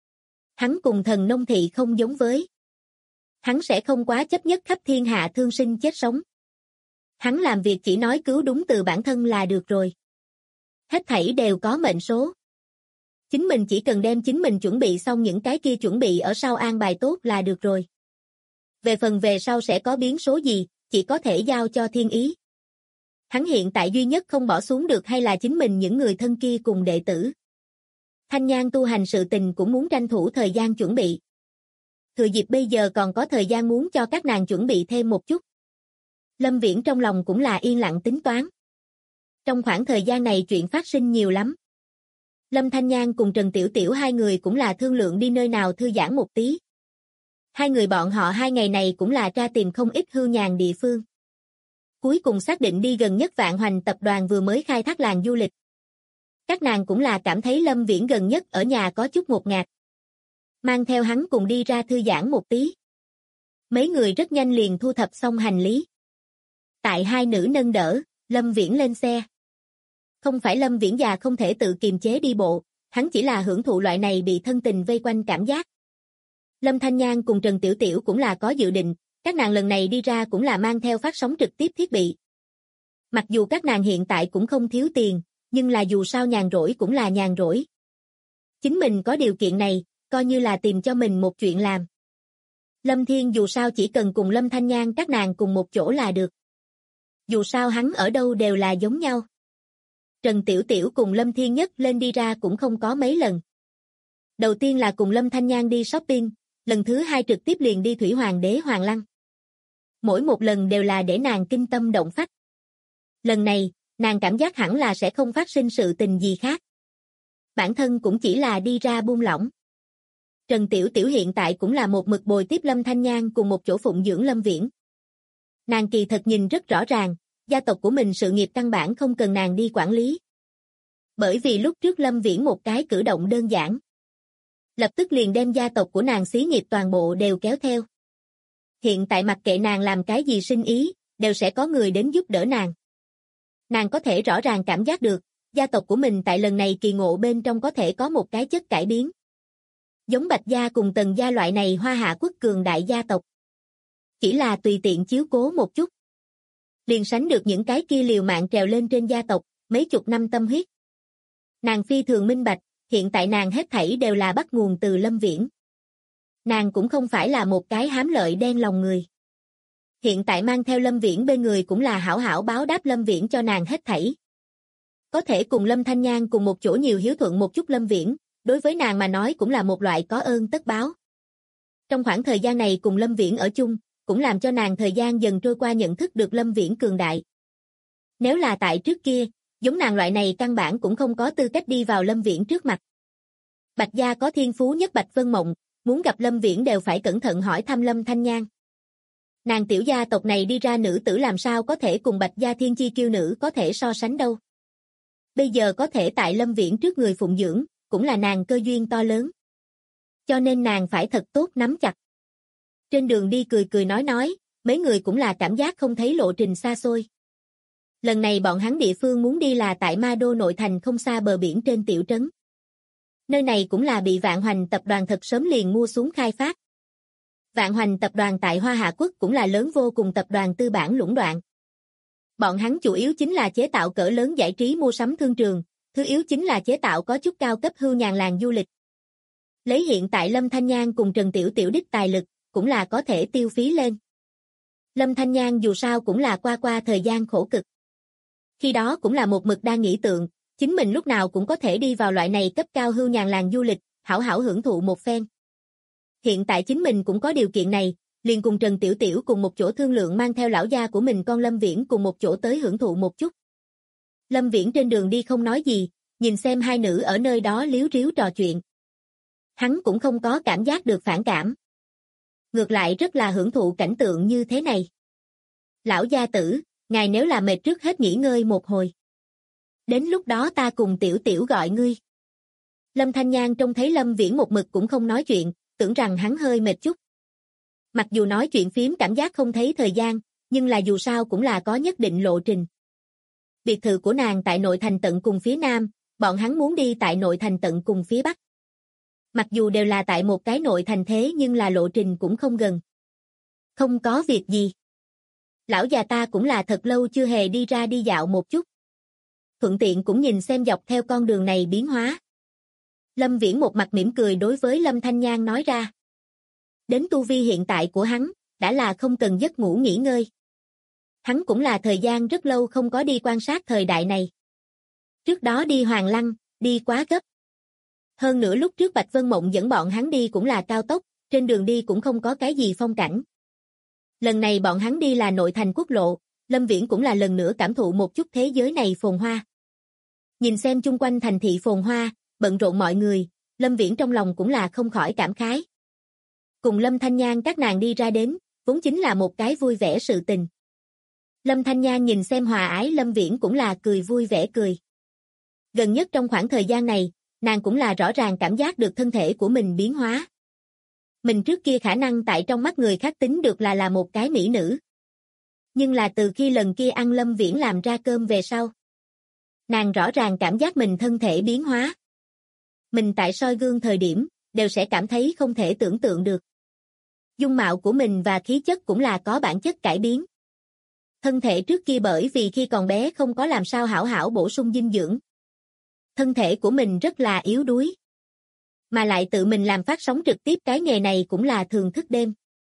Hắn cùng thần nông thị không giống với. Hắn sẽ không quá chấp nhất khắp thiên hạ thương sinh chết sống. Hắn làm việc chỉ nói cứu đúng từ bản thân là được rồi. Hết thảy đều có mệnh số. Chính mình chỉ cần đem chính mình chuẩn bị xong những cái kia chuẩn bị ở sau an bài tốt là được rồi. Về phần về sau sẽ có biến số gì, chỉ có thể giao cho thiên ý. Hắn hiện tại duy nhất không bỏ xuống được hay là chính mình những người thân kia cùng đệ tử. Thanh Nhan tu hành sự tình cũng muốn tranh thủ thời gian chuẩn bị. Thừa dịp bây giờ còn có thời gian muốn cho các nàng chuẩn bị thêm một chút. Lâm Viễn trong lòng cũng là yên lặng tính toán. Trong khoảng thời gian này chuyện phát sinh nhiều lắm. Lâm Thanh Nhan cùng Trần Tiểu Tiểu hai người cũng là thương lượng đi nơi nào thư giãn một tí. Hai người bọn họ hai ngày này cũng là tra tìm không ít hưu nhàn địa phương. Cuối cùng xác định đi gần nhất Vạn Hoành tập đoàn vừa mới khai thác làng du lịch. Các nàng cũng là cảm thấy Lâm Viễn gần nhất ở nhà có chút ngột ngạt. Mang theo hắn cùng đi ra thư giãn một tí. Mấy người rất nhanh liền thu thập xong hành lý. Tại hai nữ nâng đỡ, Lâm Viễn lên xe. Không phải Lâm Viễn già không thể tự kiềm chế đi bộ, hắn chỉ là hưởng thụ loại này bị thân tình vây quanh cảm giác. Lâm Thanh Nhan cùng Trần Tiểu Tiểu cũng là có dự định, các nàng lần này đi ra cũng là mang theo phát sóng trực tiếp thiết bị. Mặc dù các nàng hiện tại cũng không thiếu tiền, nhưng là dù sao nhàn rỗi cũng là nhàn rỗi. Chính mình có điều kiện này, coi như là tìm cho mình một chuyện làm. Lâm Thiên dù sao chỉ cần cùng Lâm Thanh Nhan các nàng cùng một chỗ là được. Dù sao hắn ở đâu đều là giống nhau. Trần Tiểu Tiểu cùng Lâm Thiên Nhất lên đi ra cũng không có mấy lần. Đầu tiên là cùng Lâm Thanh Nhan đi shopping, lần thứ hai trực tiếp liền đi Thủy Hoàng Đế Hoàng Lăng. Mỗi một lần đều là để nàng kinh tâm động phách. Lần này, nàng cảm giác hẳn là sẽ không phát sinh sự tình gì khác. Bản thân cũng chỉ là đi ra buông lỏng. Trần Tiểu Tiểu hiện tại cũng là một mực bồi tiếp Lâm Thanh Nhan cùng một chỗ phụng dưỡng Lâm Viễn. Nàng kỳ thật nhìn rất rõ ràng, gia tộc của mình sự nghiệp căn bản không cần nàng đi quản lý. Bởi vì lúc trước Lâm Viễn một cái cử động đơn giản. Lập tức liền đem gia tộc của nàng xí nghiệp toàn bộ đều kéo theo. Hiện tại mặc kệ nàng làm cái gì sinh ý, đều sẽ có người đến giúp đỡ nàng. Nàng có thể rõ ràng cảm giác được, gia tộc của mình tại lần này kỳ ngộ bên trong có thể có một cái chất cải biến. Giống Bạch gia cùng Tần gia loại này Hoa Hạ quốc cường đại gia tộc. Chỉ là tùy tiện chiếu cố một chút. Liền sánh được những cái kia liều mạng trèo lên trên gia tộc, mấy chục năm tâm huyết. Nàng phi thường minh bạch, hiện tại nàng hết thảy đều là bắt nguồn từ Lâm Viễn. Nàng cũng không phải là một cái hám lợi đen lòng người. Hiện tại mang theo Lâm Viễn bên người cũng là hảo hảo báo đáp Lâm Viễn cho nàng hết thảy. Có thể cùng Lâm Thanh Nhan cùng một chỗ nhiều hiếu thuận một chút Lâm Viễn, đối với nàng mà nói cũng là một loại có ơn tất báo. Trong khoảng thời gian này cùng Lâm Viễn ở chung, cũng làm cho nàng thời gian dần trôi qua nhận thức được Lâm Viễn cường đại. Nếu là tại trước kia, giống nàng loại này căn bản cũng không có tư cách đi vào Lâm Viễn trước mặt. Bạch gia có thiên phú nhất Bạch Vân Mộng, muốn gặp Lâm Viễn đều phải cẩn thận hỏi thăm Lâm Thanh Nhan. Nàng tiểu gia tộc này đi ra nữ tử làm sao có thể cùng Bạch gia thiên chi kiêu nữ có thể so sánh đâu. Bây giờ có thể tại Lâm Viễn trước người phụng dưỡng, cũng là nàng cơ duyên to lớn. Cho nên nàng phải thật tốt nắm chặt. Trên đường đi cười cười nói, mấy người cũng là cảm giác không thấy lộ trình xa xôi. Lần này bọn hắn địa phương muốn đi là tại Ma Đô nội thành không xa bờ biển trên tiểu trấn. Nơi này cũng là bị Vạn Hoành tập đoàn thật sớm liền mua xuống khai phát. Vạn Hoành tập đoàn tại Hoa Hạ Quốc cũng là lớn vô cùng tập đoàn tư bản lũng đoạn. Bọn hắn chủ yếu chính là chế tạo cỡ lớn giải trí mua sắm thương trường, thứ yếu chính là chế tạo có chút cao cấp hưu nhàn làng du lịch. Lấy hiện tại Lâm Thanh Nhan cùng Trần Tiểu Tiểu đích tài lực, cũng là có thể tiêu phí lên. Lâm Thanh Nhan dù sao cũng là qua thời gian khổ cực. Khi đó cũng là một mực đang nghĩ tượng, chính mình lúc nào cũng có thể đi vào loại này cấp cao hưu nhàn làng du lịch, hảo hảo hưởng thụ một phen. Hiện tại chính mình cũng có điều kiện này, liền cùng Trần Tiểu Tiểu cùng một chỗ thương lượng mang theo lão gia của mình con Lâm Viễn cùng một chỗ tới hưởng thụ một chút. Lâm Viễn trên đường đi không nói gì, nhìn xem hai nữ ở nơi đó líu ríu trò chuyện. Hắn cũng không có cảm giác được phản cảm. Ngược lại rất là hưởng thụ cảnh tượng như thế này. Lão gia tử, ngài nếu là mệt trước hết nghỉ ngơi một hồi. Đến lúc đó ta cùng Tiểu Tiểu gọi ngươi. Lâm Thanh Nhan trông thấy Lâm Viễn một mực cũng không nói chuyện, tưởng rằng hắn hơi mệt chút. Mặc dù nói chuyện phím cảm giác không thấy thời gian, nhưng là dù sao cũng là có nhất định lộ trình. Biệt thự của nàng tại nội thành tận cùng phía nam, bọn hắn muốn đi tại nội thành tận cùng phía bắc. Mặc dù đều là tại một cái nội thành thế nhưng là lộ trình cũng không gần. Không có việc gì. Lão già ta cũng là thật lâu chưa hề đi ra đi dạo một chút. Thuận tiện cũng nhìn xem dọc theo con đường này biến hóa. Lâm Viễn một mặt mỉm cười đối với Lâm Thanh Nhan nói ra. Đến tu vi hiện tại của hắn, đã là không cần giấc ngủ nghỉ ngơi. Hắn cũng là thời gian rất lâu không có đi quan sát thời đại này. Trước đó đi Hoàng Lăng, đi quá gấp. Hơn nữa lúc trước Bạch Vân Mộng dẫn bọn hắn đi cũng là cao tốc, trên đường đi cũng không có cái gì phong cảnh. Lần này bọn hắn đi là nội thành quốc lộ, Lâm Viễn cũng là lần nữa cảm thụ một chút thế giới này phồn hoa. Nhìn xem chung quanh thành thị phồn hoa, bận rộn mọi người, Lâm Viễn trong lòng cũng là không khỏi cảm khái. Cùng Lâm Thanh Nhan các nàng đi ra đến, vốn chính là một cái vui vẻ sự tình. Lâm Thanh Nhan nhìn xem hòa ái Lâm Viễn cũng là cười vui vẻ cười. Gần nhất trong khoảng thời gian này, nàng cũng là rõ ràng cảm giác được thân thể của mình biến hóa. Mình trước kia khả năng tại trong mắt người khác tính được là một cái mỹ nữ. Nhưng là từ khi lần kia ăn Lâm Viễn làm ra cơm về sau, nàng rõ ràng cảm giác mình thân thể biến hóa. Mình tại soi gương thời điểm, đều sẽ cảm thấy không thể tưởng tượng được. Dung mạo của mình và khí chất cũng là có bản chất cải biến. Thân thể trước kia bởi vì khi còn bé không có làm sao hảo hảo bổ sung dinh dưỡng. Thân thể của mình rất là yếu đuối. Mà lại tự mình làm phát sóng trực tiếp cái nghề này cũng là thường thức đêm.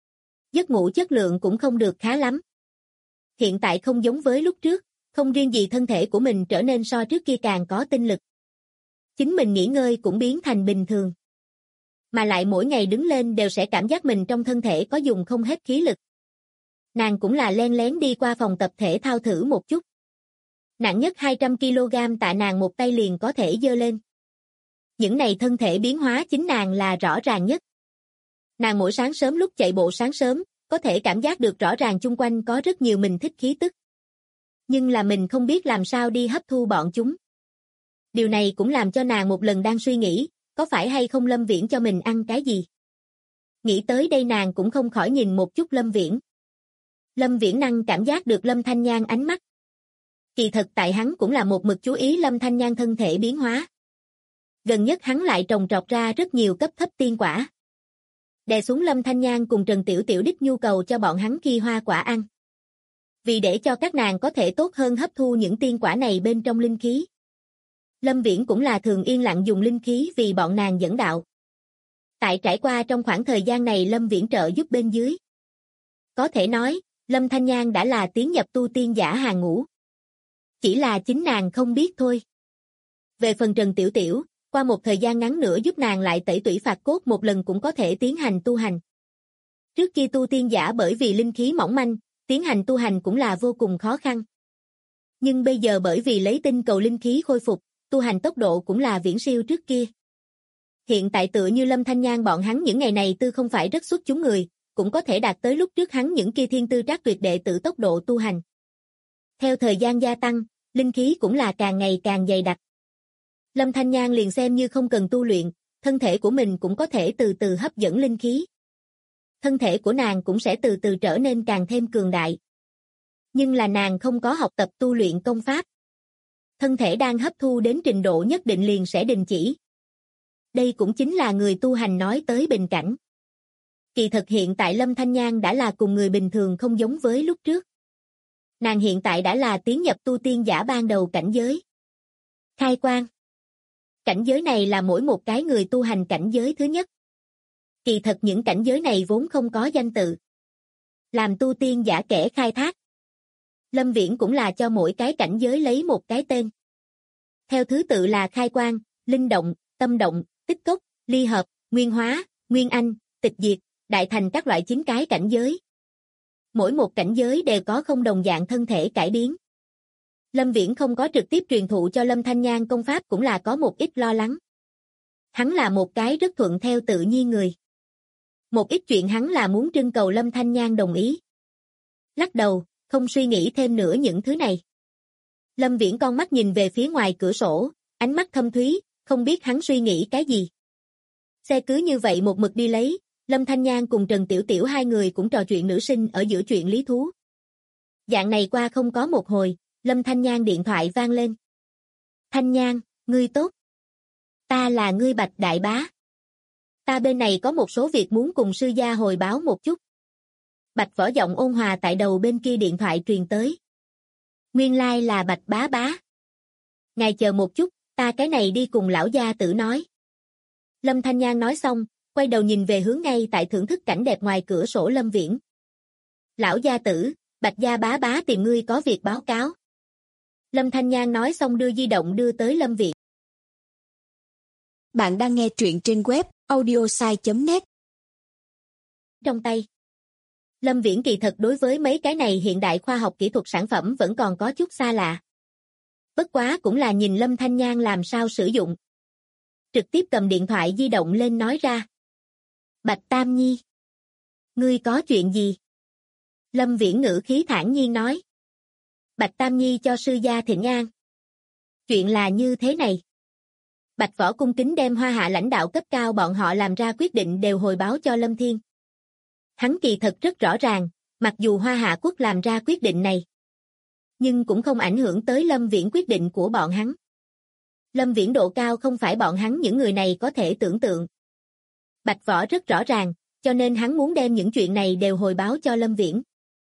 Giấc ngủ chất lượng cũng không được khá lắm. Hiện tại không giống với lúc trước, không riêng gì thân thể của mình trở nên so trước kia càng có tinh lực. Chính mình nghỉ ngơi cũng biến thành bình thường. Mà lại mỗi ngày đứng lên đều sẽ cảm giác mình trong thân thể có dùng không hết khí lực. Nàng cũng là len lén đi qua phòng tập thể thao thử một chút. Nặng nhất 200 kg tạ nàng một tay liền có thể giơ lên. Những này thân thể biến hóa chính nàng là rõ ràng nhất. Nàng mỗi sáng sớm lúc chạy bộ sáng sớm, có thể cảm giác được rõ ràng chung quanh có rất nhiều mình thích khí tức. Nhưng là mình không biết làm sao đi hấp thu bọn chúng. Điều này cũng làm cho nàng một lần đang suy nghĩ, có phải hay không Lâm Viễn cho mình ăn cái gì. Nghĩ tới đây nàng cũng không khỏi nhìn một chút Lâm Viễn. Lâm Viễn năng cảm giác được Lâm Thanh Nhan ánh mắt. Kỳ thật tại hắn cũng là một mực chú ý Lâm Thanh Nhan thân thể biến hóa. Gần nhất hắn lại trồng trọt ra rất nhiều cấp thấp tiên quả. đè xuống Lâm Thanh Nhan cùng Trần Tiểu Tiểu đích nhu cầu cho bọn hắn khi hoa quả ăn. Vì để cho các nàng có thể tốt hơn hấp thu những tiên quả này bên trong linh khí. Lâm Viễn cũng là thường yên lặng dùng linh khí vì bọn nàng dẫn đạo. Tại trải qua trong khoảng thời gian này Lâm Viễn trợ giúp bên dưới. Có thể nói, Lâm Thanh Nhan đã là tiến nhập tu tiên giả hàng ngũ. Chỉ là chính nàng không biết thôi. Về phần Trần Tiểu Tiểu, qua một thời gian ngắn nữa giúp nàng lại tẩy tủy phạt cốt một lần cũng có thể tiến hành tu hành. Trước kia tu tiên giả bởi vì linh khí mỏng manh, tiến hành tu hành cũng là vô cùng khó khăn. Nhưng bây giờ bởi vì lấy tinh cầu linh khí khôi phục, tu hành tốc độ cũng là viễn siêu trước kia. Hiện tại tựa như Lâm Thanh Nhan bọn hắn những ngày này tư không phải rất xuất chúng người, cũng có thể đạt tới lúc trước hắn những kia thiên tư trác tuyệt đệ tử tốc độ tu hành. Theo thời gian gia tăng, linh khí cũng là càng ngày càng dày đặc. Lâm Thanh Nhan liền xem như không cần tu luyện, thân thể của mình cũng có thể từ từ hấp dẫn linh khí. Thân thể của nàng cũng sẽ từ từ trở nên càng thêm cường đại. Nhưng là nàng không có học tập tu luyện công pháp. Thân thể đang hấp thu đến trình độ nhất định liền sẽ đình chỉ. Đây cũng chính là người tu hành nói tới bình cảnh. Kỳ thật hiện tại Lâm Thanh Nhan đã là cùng người bình thường không giống với lúc trước. Nàng hiện tại đã là tiến nhập tu tiên giả ban đầu cảnh giới. Khai quang. Cảnh giới này là mỗi một cái người tu hành cảnh giới thứ nhất. Kỳ thật những cảnh giới này vốn không có danh tự. Làm tu tiên giả kẻ khai thác. Lâm Viễn cũng là cho mỗi cái cảnh giới lấy một cái tên. Theo thứ tự là khai quang, linh động, tâm động, tích cốc, ly hợp, nguyên hóa, nguyên anh, tịch diệt, đại thành các loại 9 cái cảnh giới. Mỗi một cảnh giới đều có không đồng dạng thân thể cải biến. Lâm Viễn không có trực tiếp truyền thụ cho Lâm Thanh Nhan công pháp cũng là có một ít lo lắng. Hắn là một cái rất thuận theo tự nhiên người. Một ít chuyện hắn là muốn trưng cầu Lâm Thanh Nhan đồng ý. Lắc đầu, không suy nghĩ thêm nữa những thứ này. Lâm Viễn con mắt nhìn về phía ngoài cửa sổ, ánh mắt thâm thúy, không biết hắn suy nghĩ cái gì. Xe cứ như vậy một mực đi lấy, Lâm Thanh Nhan cùng Trần Tiểu Tiểu hai người cũng trò chuyện nữ sinh ở giữa chuyện lý thú. Dạng này qua không có một hồi, Lâm Thanh Nhan điện thoại vang lên. Thanh Nhan, ngươi tốt. Ta là ngươi Bạch Đại Bá. Ta bên này có một số việc muốn cùng sư gia hồi báo một chút. Bạch Võ giọng ôn hòa tại đầu bên kia điện thoại truyền tới. Nguyên lai là Bạch Bá Bá. Ngài chờ một chút, ta cái này đi cùng lão gia tử nói. Lâm Thanh Nhan nói xong, quay đầu nhìn về hướng ngay tại thưởng thức cảnh đẹp ngoài cửa sổ Lâm Viễn. Lão gia tử, Bạch gia bá bá tìm ngươi có việc báo cáo. Lâm Thanh Nhan nói xong đưa di động đưa tới Lâm Viễn. Bạn đang nghe truyện trên web audiosai.net. Trong tay. Lâm Viễn kỳ thật đối với mấy cái này hiện đại khoa học kỹ thuật sản phẩm vẫn còn có chút xa lạ. Bất quá cũng là nhìn Lâm Thanh Nhan làm sao sử dụng. Trực tiếp cầm điện thoại di động lên nói ra. Bạch Tam Nhi. Ngươi có chuyện gì? Lâm Viễn ngữ khí thản nhiên nói. Bạch Tam Nhi cho sư gia thỉnh an. Chuyện là như thế này. Bạch Võ cung kính đem Hoa Hạ lãnh đạo cấp cao bọn họ làm ra quyết định đều hồi báo cho Lâm Thiên. Hắn kỳ thật rất rõ ràng, mặc dù Hoa Hạ quốc làm ra quyết định này, nhưng cũng không ảnh hưởng tới Lâm Viễn quyết định của bọn hắn. Lâm Viễn độ cao không phải bọn hắn những người này có thể tưởng tượng. Bạch Võ rất rõ ràng, cho nên hắn muốn đem những chuyện này đều hồi báo cho Lâm Viễn.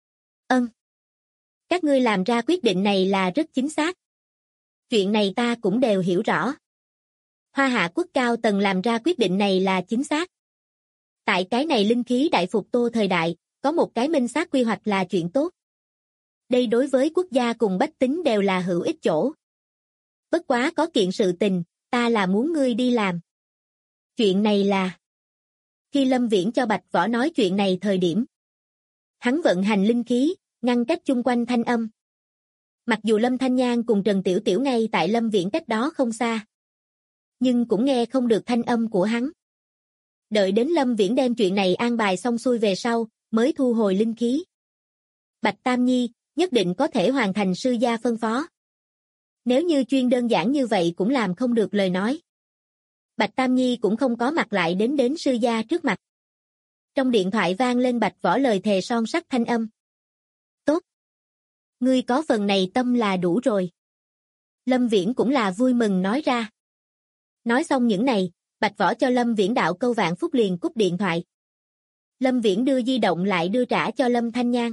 Các ngươi làm ra quyết định này là rất chính xác. Chuyện này ta cũng đều hiểu rõ. Hoa Hạ quốc cao tầng làm ra quyết định này là chính xác. Tại cái này linh khí đại phục tô thời đại, có một cái minh xác quy hoạch là chuyện tốt. Đây đối với quốc gia cùng bách tính đều là hữu ích chỗ. Bất quá có kiện sự tình, ta là muốn ngươi đi làm. Chuyện này là... Khi Lâm Viễn cho Bạch Võ nói chuyện này thời điểm, hắn vận hành linh khí, ngăn cách chung quanh thanh âm. Mặc dù Lâm Thanh Nhan cùng Trần Tiểu Tiểu ngay tại Lâm Viễn cách đó không xa, nhưng cũng nghe không được thanh âm của hắn. Đợi đến Lâm Viễn đem chuyện này an bài xong xuôi về sau, mới thu hồi linh khí. Bạch Tam Nhi, nhất định có thể hoàn thành sư gia phân phó. Nếu như chuyên đơn giản như vậy cũng làm không được lời nói. Bạch Tam Nhi cũng không có mặt lại đến sư gia trước mặt. Trong điện thoại vang lên Bạch Võ lời thề son sắt thanh âm. Tốt. Ngươi có phần này tâm là đủ rồi. Lâm Viễn cũng là vui mừng nói ra. Nói xong những này, Bạch Võ cho Lâm Viễn đạo câu vạn phúc liền cúp điện thoại. Lâm Viễn đưa di động lại đưa trả cho Lâm Thanh Nhan.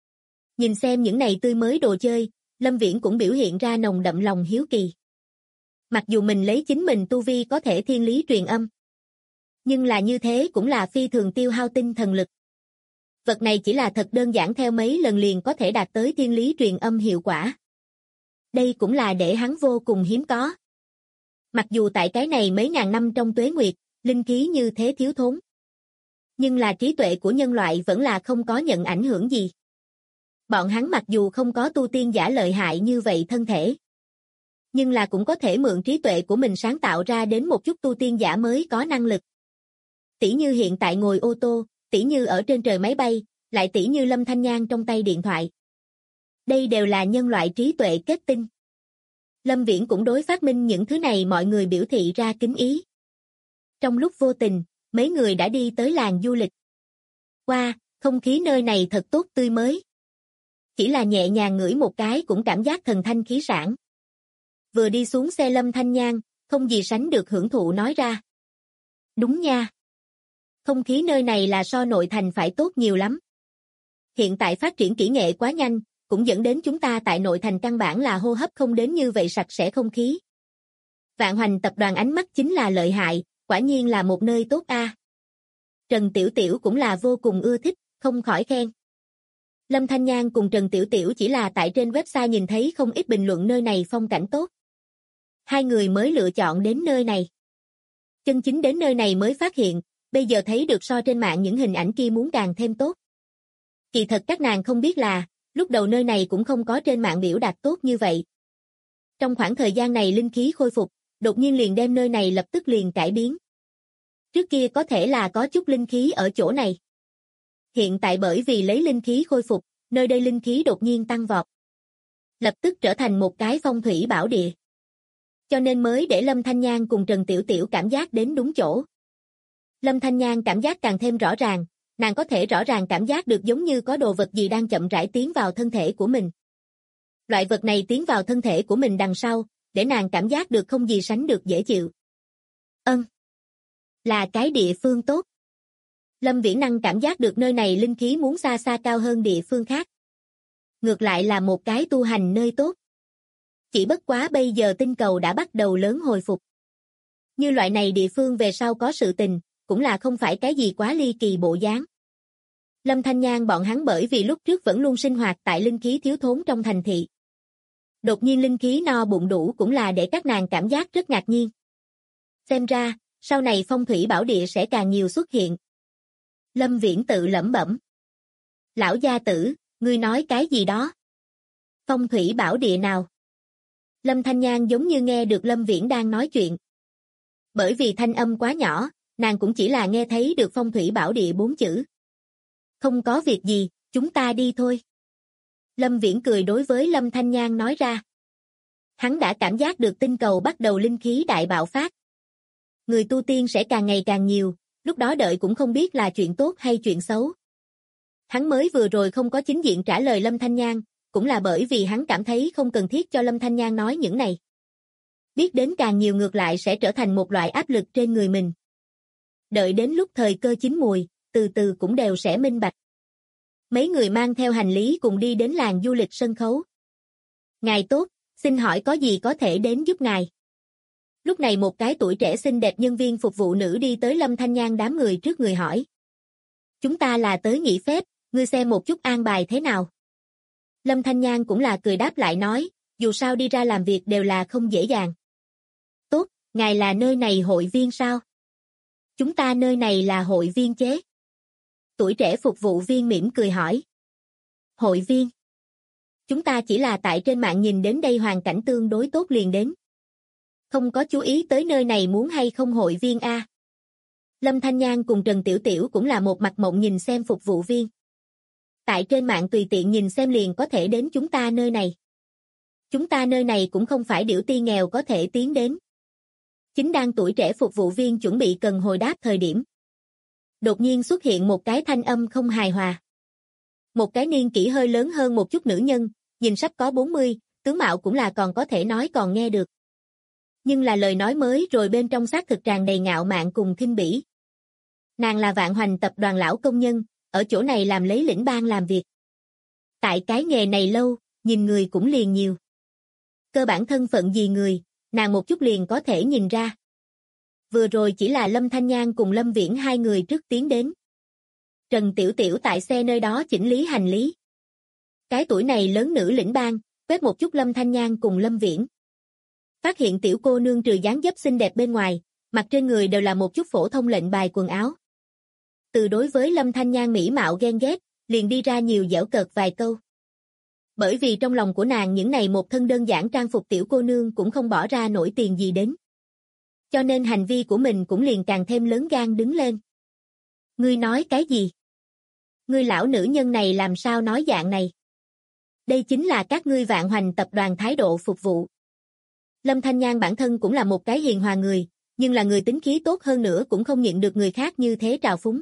Nhìn xem những này tươi mới đồ chơi, Lâm Viễn cũng biểu hiện ra nồng đậm lòng hiếu kỳ. Mặc dù mình lấy chính mình tu vi có thể thiên lý truyền âm, nhưng là như thế cũng là phi thường tiêu hao tinh thần lực. Vật này chỉ là thật đơn giản theo mấy lần liền có thể đạt tới thiên lý truyền âm hiệu quả. Đây cũng là để hắn vô cùng hiếm có. Mặc dù tại cái này mấy ngàn năm trong tuế nguyệt, linh khí như thế thiếu thốn. Nhưng là trí tuệ của nhân loại vẫn là không có nhận ảnh hưởng gì. Bọn hắn mặc dù không có tu tiên giả lợi hại như vậy thân thể, nhưng là cũng có thể mượn trí tuệ của mình sáng tạo ra đến một chút tu tiên giả mới có năng lực. Tỉ như hiện tại ngồi ô tô, tỉ như ở trên trời máy bay, lại tỉ như Lâm Thanh Nhan trong tay điện thoại. Đây đều là nhân loại trí tuệ kết tinh. Lâm Viễn cũng đối phát minh những thứ này mọi người biểu thị ra kính ý. Trong lúc vô tình, mấy người đã đi tới làng du lịch. Wow, không khí nơi này thật tốt tươi mới. Chỉ là nhẹ nhàng ngửi một cái cũng cảm giác thần thanh khí sảng. Vừa đi xuống xe Lâm Thanh Nhan, không gì sánh được hưởng thụ nói ra. Đúng nha. Không khí nơi này là so nội thành phải tốt nhiều lắm. Hiện tại phát triển kỹ nghệ quá nhanh, cũng dẫn đến chúng ta tại nội thành căn bản là hô hấp không đến như vậy sạch sẽ không khí. Vạn Hoành tập đoàn ánh mắt chính là lợi hại, quả nhiên là một nơi tốt a. Trần Tiểu Tiểu cũng là vô cùng ưa thích, không khỏi khen. Lâm Thanh Nhan cùng Trần Tiểu Tiểu chỉ là tại trên website nhìn thấy không ít bình luận nơi này phong cảnh tốt. Hai người mới lựa chọn đến nơi này. Chân chính đến nơi này mới phát hiện, bây giờ thấy được so trên mạng những hình ảnh kia muốn càng thêm tốt. Kỳ thật các nàng không biết là, lúc đầu nơi này cũng không có trên mạng biểu đạt tốt như vậy. Trong khoảng thời gian này linh khí khôi phục, đột nhiên liền đem nơi này lập tức liền cải biến. Trước kia có thể là có chút linh khí ở chỗ này. Hiện tại bởi vì lấy linh khí khôi phục, nơi đây linh khí đột nhiên tăng vọt. Lập tức trở thành một cái phong thủy bảo địa. Cho nên mới để Lâm Thanh Nhan cùng Trần Tiểu Tiểu cảm giác đến đúng chỗ. Lâm Thanh Nhan cảm giác càng thêm rõ ràng, nàng có thể rõ ràng cảm giác được giống như có đồ vật gì đang chậm rãi tiến vào thân thể của mình. Loại vật này tiến vào thân thể của mình đằng sau, để nàng cảm giác được không gì sánh được dễ chịu. Là cái địa phương tốt. Lâm Viễn Năng cảm giác được nơi này linh khí muốn xa xa cao hơn địa phương khác. Ngược lại là một cái tu hành nơi tốt. Chỉ bất quá bây giờ tinh cầu đã bắt đầu lớn hồi phục. Như loại này địa phương về sau có sự tình, cũng là không phải cái gì quá ly kỳ bộ dáng. Lâm Thanh Nhan bọn hắn bởi vì lúc trước vẫn luôn sinh hoạt tại linh khí thiếu thốn trong thành thị. Đột nhiên linh khí no bụng đủ cũng là để các nàng cảm giác rất ngạc nhiên. Xem ra, sau này phong thủy bảo địa sẽ càng nhiều xuất hiện. Lâm Viễn tự lẩm bẩm. Lão gia tử, ngươi nói cái gì đó? Phong thủy bảo địa nào? Lâm Thanh Nhan giống như nghe được Lâm Viễn đang nói chuyện. Bởi vì thanh âm quá nhỏ, nàng cũng chỉ là nghe thấy được phong thủy bảo địa 4 chữ. Không có việc gì, chúng ta đi thôi. Lâm Viễn cười đối với Lâm Thanh Nhan nói ra. Hắn đã cảm giác được tinh cầu bắt đầu linh khí đại bạo phát. Người tu tiên sẽ càng ngày càng nhiều, lúc đó đợi cũng không biết là chuyện tốt hay chuyện xấu. Hắn mới vừa rồi không có chính diện trả lời Lâm Thanh Nhan, cũng là bởi vì hắn cảm thấy không cần thiết cho Lâm Thanh Nhan nói những này. Biết đến càng nhiều ngược lại sẽ trở thành một loại áp lực trên người mình. Đợi đến lúc thời cơ chín mùi, từ từ cũng đều sẽ minh bạch. Mấy người mang theo hành lý cùng đi đến làng du lịch sân khấu. Ngài tốt, xin hỏi có gì có thể đến giúp ngài? Lúc này một cái tuổi trẻ xinh đẹp nhân viên phục vụ nữ đi tới Lâm Thanh Nhan đám người trước người hỏi. Chúng ta là tới nghỉ phép, ngươi xem một chút an bài thế nào? Lâm Thanh Nhan cũng là cười đáp lại nói, dù sao đi ra làm việc đều là không dễ dàng. Tốt, ngài là nơi này hội viên sao? Chúng ta nơi này là hội viên chế. Tuổi trẻ phục vụ viên mỉm cười hỏi. Hội viên? Chúng ta chỉ là tại trên mạng nhìn đến đây hoàn cảnh tương đối tốt liền đến. Không có chú ý tới nơi này muốn hay không hội viên a. Lâm Thanh Nhan cùng Trần Tiểu Tiểu cũng là một mặt mộng nhìn xem phục vụ viên. Tại trên mạng tùy tiện nhìn xem liền có thể đến chúng ta nơi này. Chúng ta nơi này cũng không phải điểu ti nghèo có thể tiến đến. Chính đang tuổi trẻ phục vụ viên chuẩn bị cần hồi đáp thời điểm. Đột nhiên xuất hiện một cái thanh âm không hài hòa. Một cái niên kỷ hơi lớn hơn một chút nữ nhân, nhìn sắp có 40, tướng mạo cũng là còn có thể nói còn nghe được. Nhưng là lời nói mới rồi bên trong xác thực tràn đầy ngạo mạn cùng khinh bỉ. Nàng là Vạn Hoành tập đoàn lão công nhân, ở chỗ này làm lấy lĩnh bang làm việc. Tại cái nghề này lâu, nhìn người cũng liền nhiều. Cơ bản thân phận gì người, nàng một chút liền có thể nhìn ra. Vừa rồi chỉ là Lâm Thanh Nhan cùng Lâm Viễn hai người trước tiến đến. Trần Tiểu Tiểu tại xe nơi đó chỉnh lý hành lý. Cái tuổi này lớn nữ lĩnh bang, quét một chút Lâm Thanh Nhan cùng Lâm Viễn. Phát hiện tiểu cô nương trừ dáng dấp xinh đẹp bên ngoài, mặt trên người đều là một chút phổ thông lệnh bài quần áo. Từ đối với Lâm Thanh Nhan mỹ mạo ghen ghét, liền đi ra nhiều giễu cợt vài câu. Bởi vì trong lòng của nàng những này một thân đơn giản trang phục tiểu cô nương cũng không bỏ ra nổi tiền gì đến. Cho nên hành vi của mình cũng liền càng thêm lớn gan đứng lên. Ngươi nói cái gì? Ngươi lão nữ nhân này làm sao nói dạng này? Đây chính là các ngươi Vạn Hoành tập đoàn thái độ phục vụ. Lâm Thanh Nhan bản thân cũng là một cái hiền hòa người, nhưng là người tính khí tốt hơn nữa cũng không nhịn được người khác như thế trào phúng.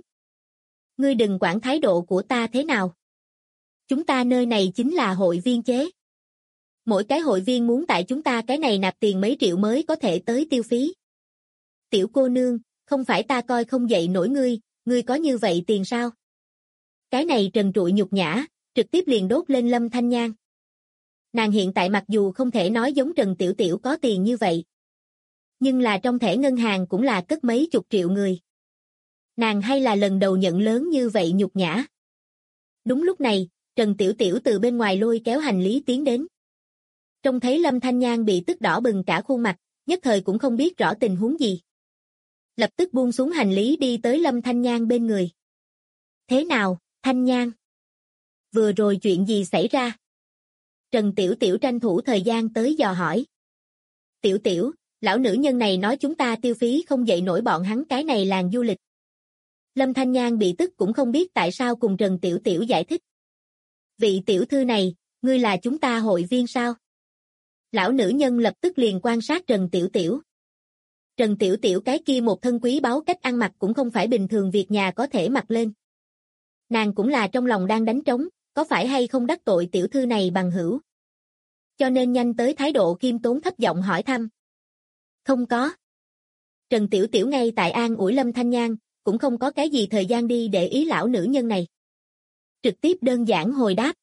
Ngươi đừng quản thái độ của ta thế nào. Chúng ta nơi này chính là hội viên chế. Mỗi cái hội viên muốn tại chúng ta cái này nạp tiền mấy triệu mới có thể tới tiêu phí. Tiểu cô nương, không phải ta coi không dậy nổi ngươi có như vậy tiền sao? Cái này trần trụi nhục nhã, trực tiếp liền đốt lên Lâm Thanh Nhan. Nàng hiện tại mặc dù không thể nói giống Trần Tiểu Tiểu có tiền như vậy, nhưng là trong thẻ ngân hàng cũng là cất mấy chục triệu người. Nàng hay là lần đầu nhận lớn như vậy nhục nhã. Đúng lúc này, Trần Tiểu Tiểu từ bên ngoài lôi kéo hành lý tiến đến. Trông thấy Lâm Thanh Nhan bị tức đỏ bừng cả khuôn mặt, nhất thời cũng không biết rõ tình huống gì. Lập tức buông xuống hành lý đi tới Lâm Thanh Nhan bên người. Thế nào, Thanh Nhan? Vừa rồi chuyện gì xảy ra? Trần Tiểu Tiểu tranh thủ thời gian tới dò hỏi. Tiểu Tiểu, lão nữ nhân này nói chúng ta tiêu phí không dậy nổi bọn hắn cái này làng du lịch. Lâm Thanh Nhan bị tức cũng không biết tại sao cùng Trần Tiểu Tiểu giải thích. Vị tiểu thư này, ngươi là chúng ta hội viên sao? Lão nữ nhân lập tức liền quan sát Trần Tiểu Tiểu. Trần Tiểu Tiểu cái kia một thân quý báu cách ăn mặc cũng không phải bình thường việc nhà có thể mặc lên. Nàng cũng là trong lòng đang đánh trống, có phải hay không đắc tội tiểu thư này bằng hữu. Cho nên nhanh tới thái độ khiêm tốn thấp giọng hỏi thăm. Không có. Trần Tiểu Tiểu ngay tại an ủi Lâm Thanh Nhan, cũng không có cái gì thời gian đi để ý lão nữ nhân này. Trực tiếp đơn giản hồi đáp.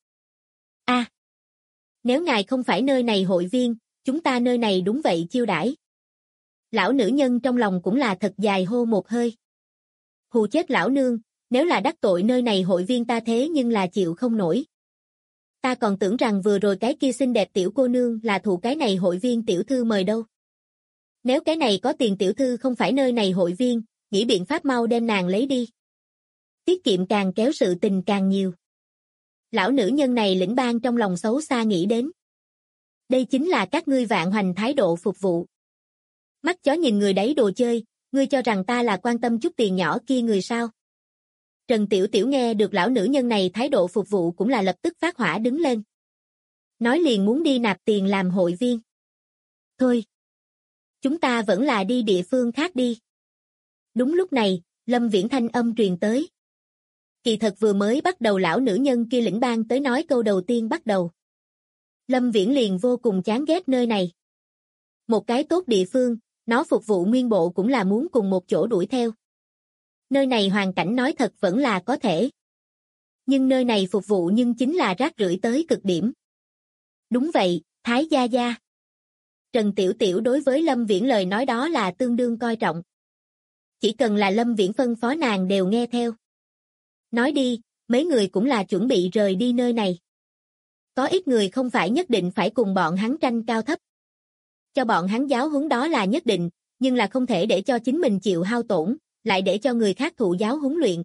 Nếu ngài không phải nơi này hội viên, chúng ta nơi này đúng vậy chiêu đãi. Lão nữ nhân trong lòng cũng là thật dài hô một hơi. Hù chết lão nương, nếu là đắc tội nơi này hội viên ta thế nhưng là chịu không nổi. Ta còn tưởng rằng vừa rồi cái kia xinh đẹp tiểu cô nương là thụ cái này hội viên tiểu thư mời đâu. Nếu cái này có tiền tiểu thư không phải nơi này hội viên, nghĩ biện pháp mau đem nàng lấy đi. Tiết kiệm càng kéo sự tình càng nhiều. Lão nữ nhân này lĩnh bang trong lòng xấu xa nghĩ đến. Đây chính là các ngươi Vạn Hoành thái độ phục vụ. Mắt chó nhìn người đấy đồ chơi, ngươi cho rằng ta là quan tâm chút tiền nhỏ kia người sao? Trần Tiểu Tiểu nghe được lão nữ nhân này thái độ phục vụ cũng là lập tức phát hỏa đứng lên. Nói liền muốn đi nạp tiền làm hội viên. Thôi, chúng ta vẫn là đi địa phương khác đi. Đúng lúc này, Lâm Viễn thanh âm truyền tới. Kỳ thật vừa mới bắt đầu lão nữ nhân kia lĩnh bang tới nói câu đầu tiên bắt đầu. Lâm Viễn liền vô cùng chán ghét nơi này. Một cái tốt địa phương, nó phục vụ nguyên bộ cũng là muốn cùng một chỗ đuổi theo. Nơi này hoàn cảnh nói thật vẫn là có thể. Nhưng nơi này phục vụ nhưng chính là rác rưởi tới cực điểm. Đúng vậy, Thái gia gia. Trần Tiểu Tiểu đối với Lâm Viễn lời nói đó là tương đương coi trọng. Chỉ cần là Lâm Viễn phân phó nàng đều nghe theo. Nói đi, mấy người cũng là chuẩn bị rời đi nơi này. Có ít người không phải nhất định phải cùng bọn hắn tranh cao thấp. Cho bọn hắn giáo huấn đó là nhất định, nhưng là không thể để cho chính mình chịu hao tổn, lại để cho người khác thụ giáo huấn luyện.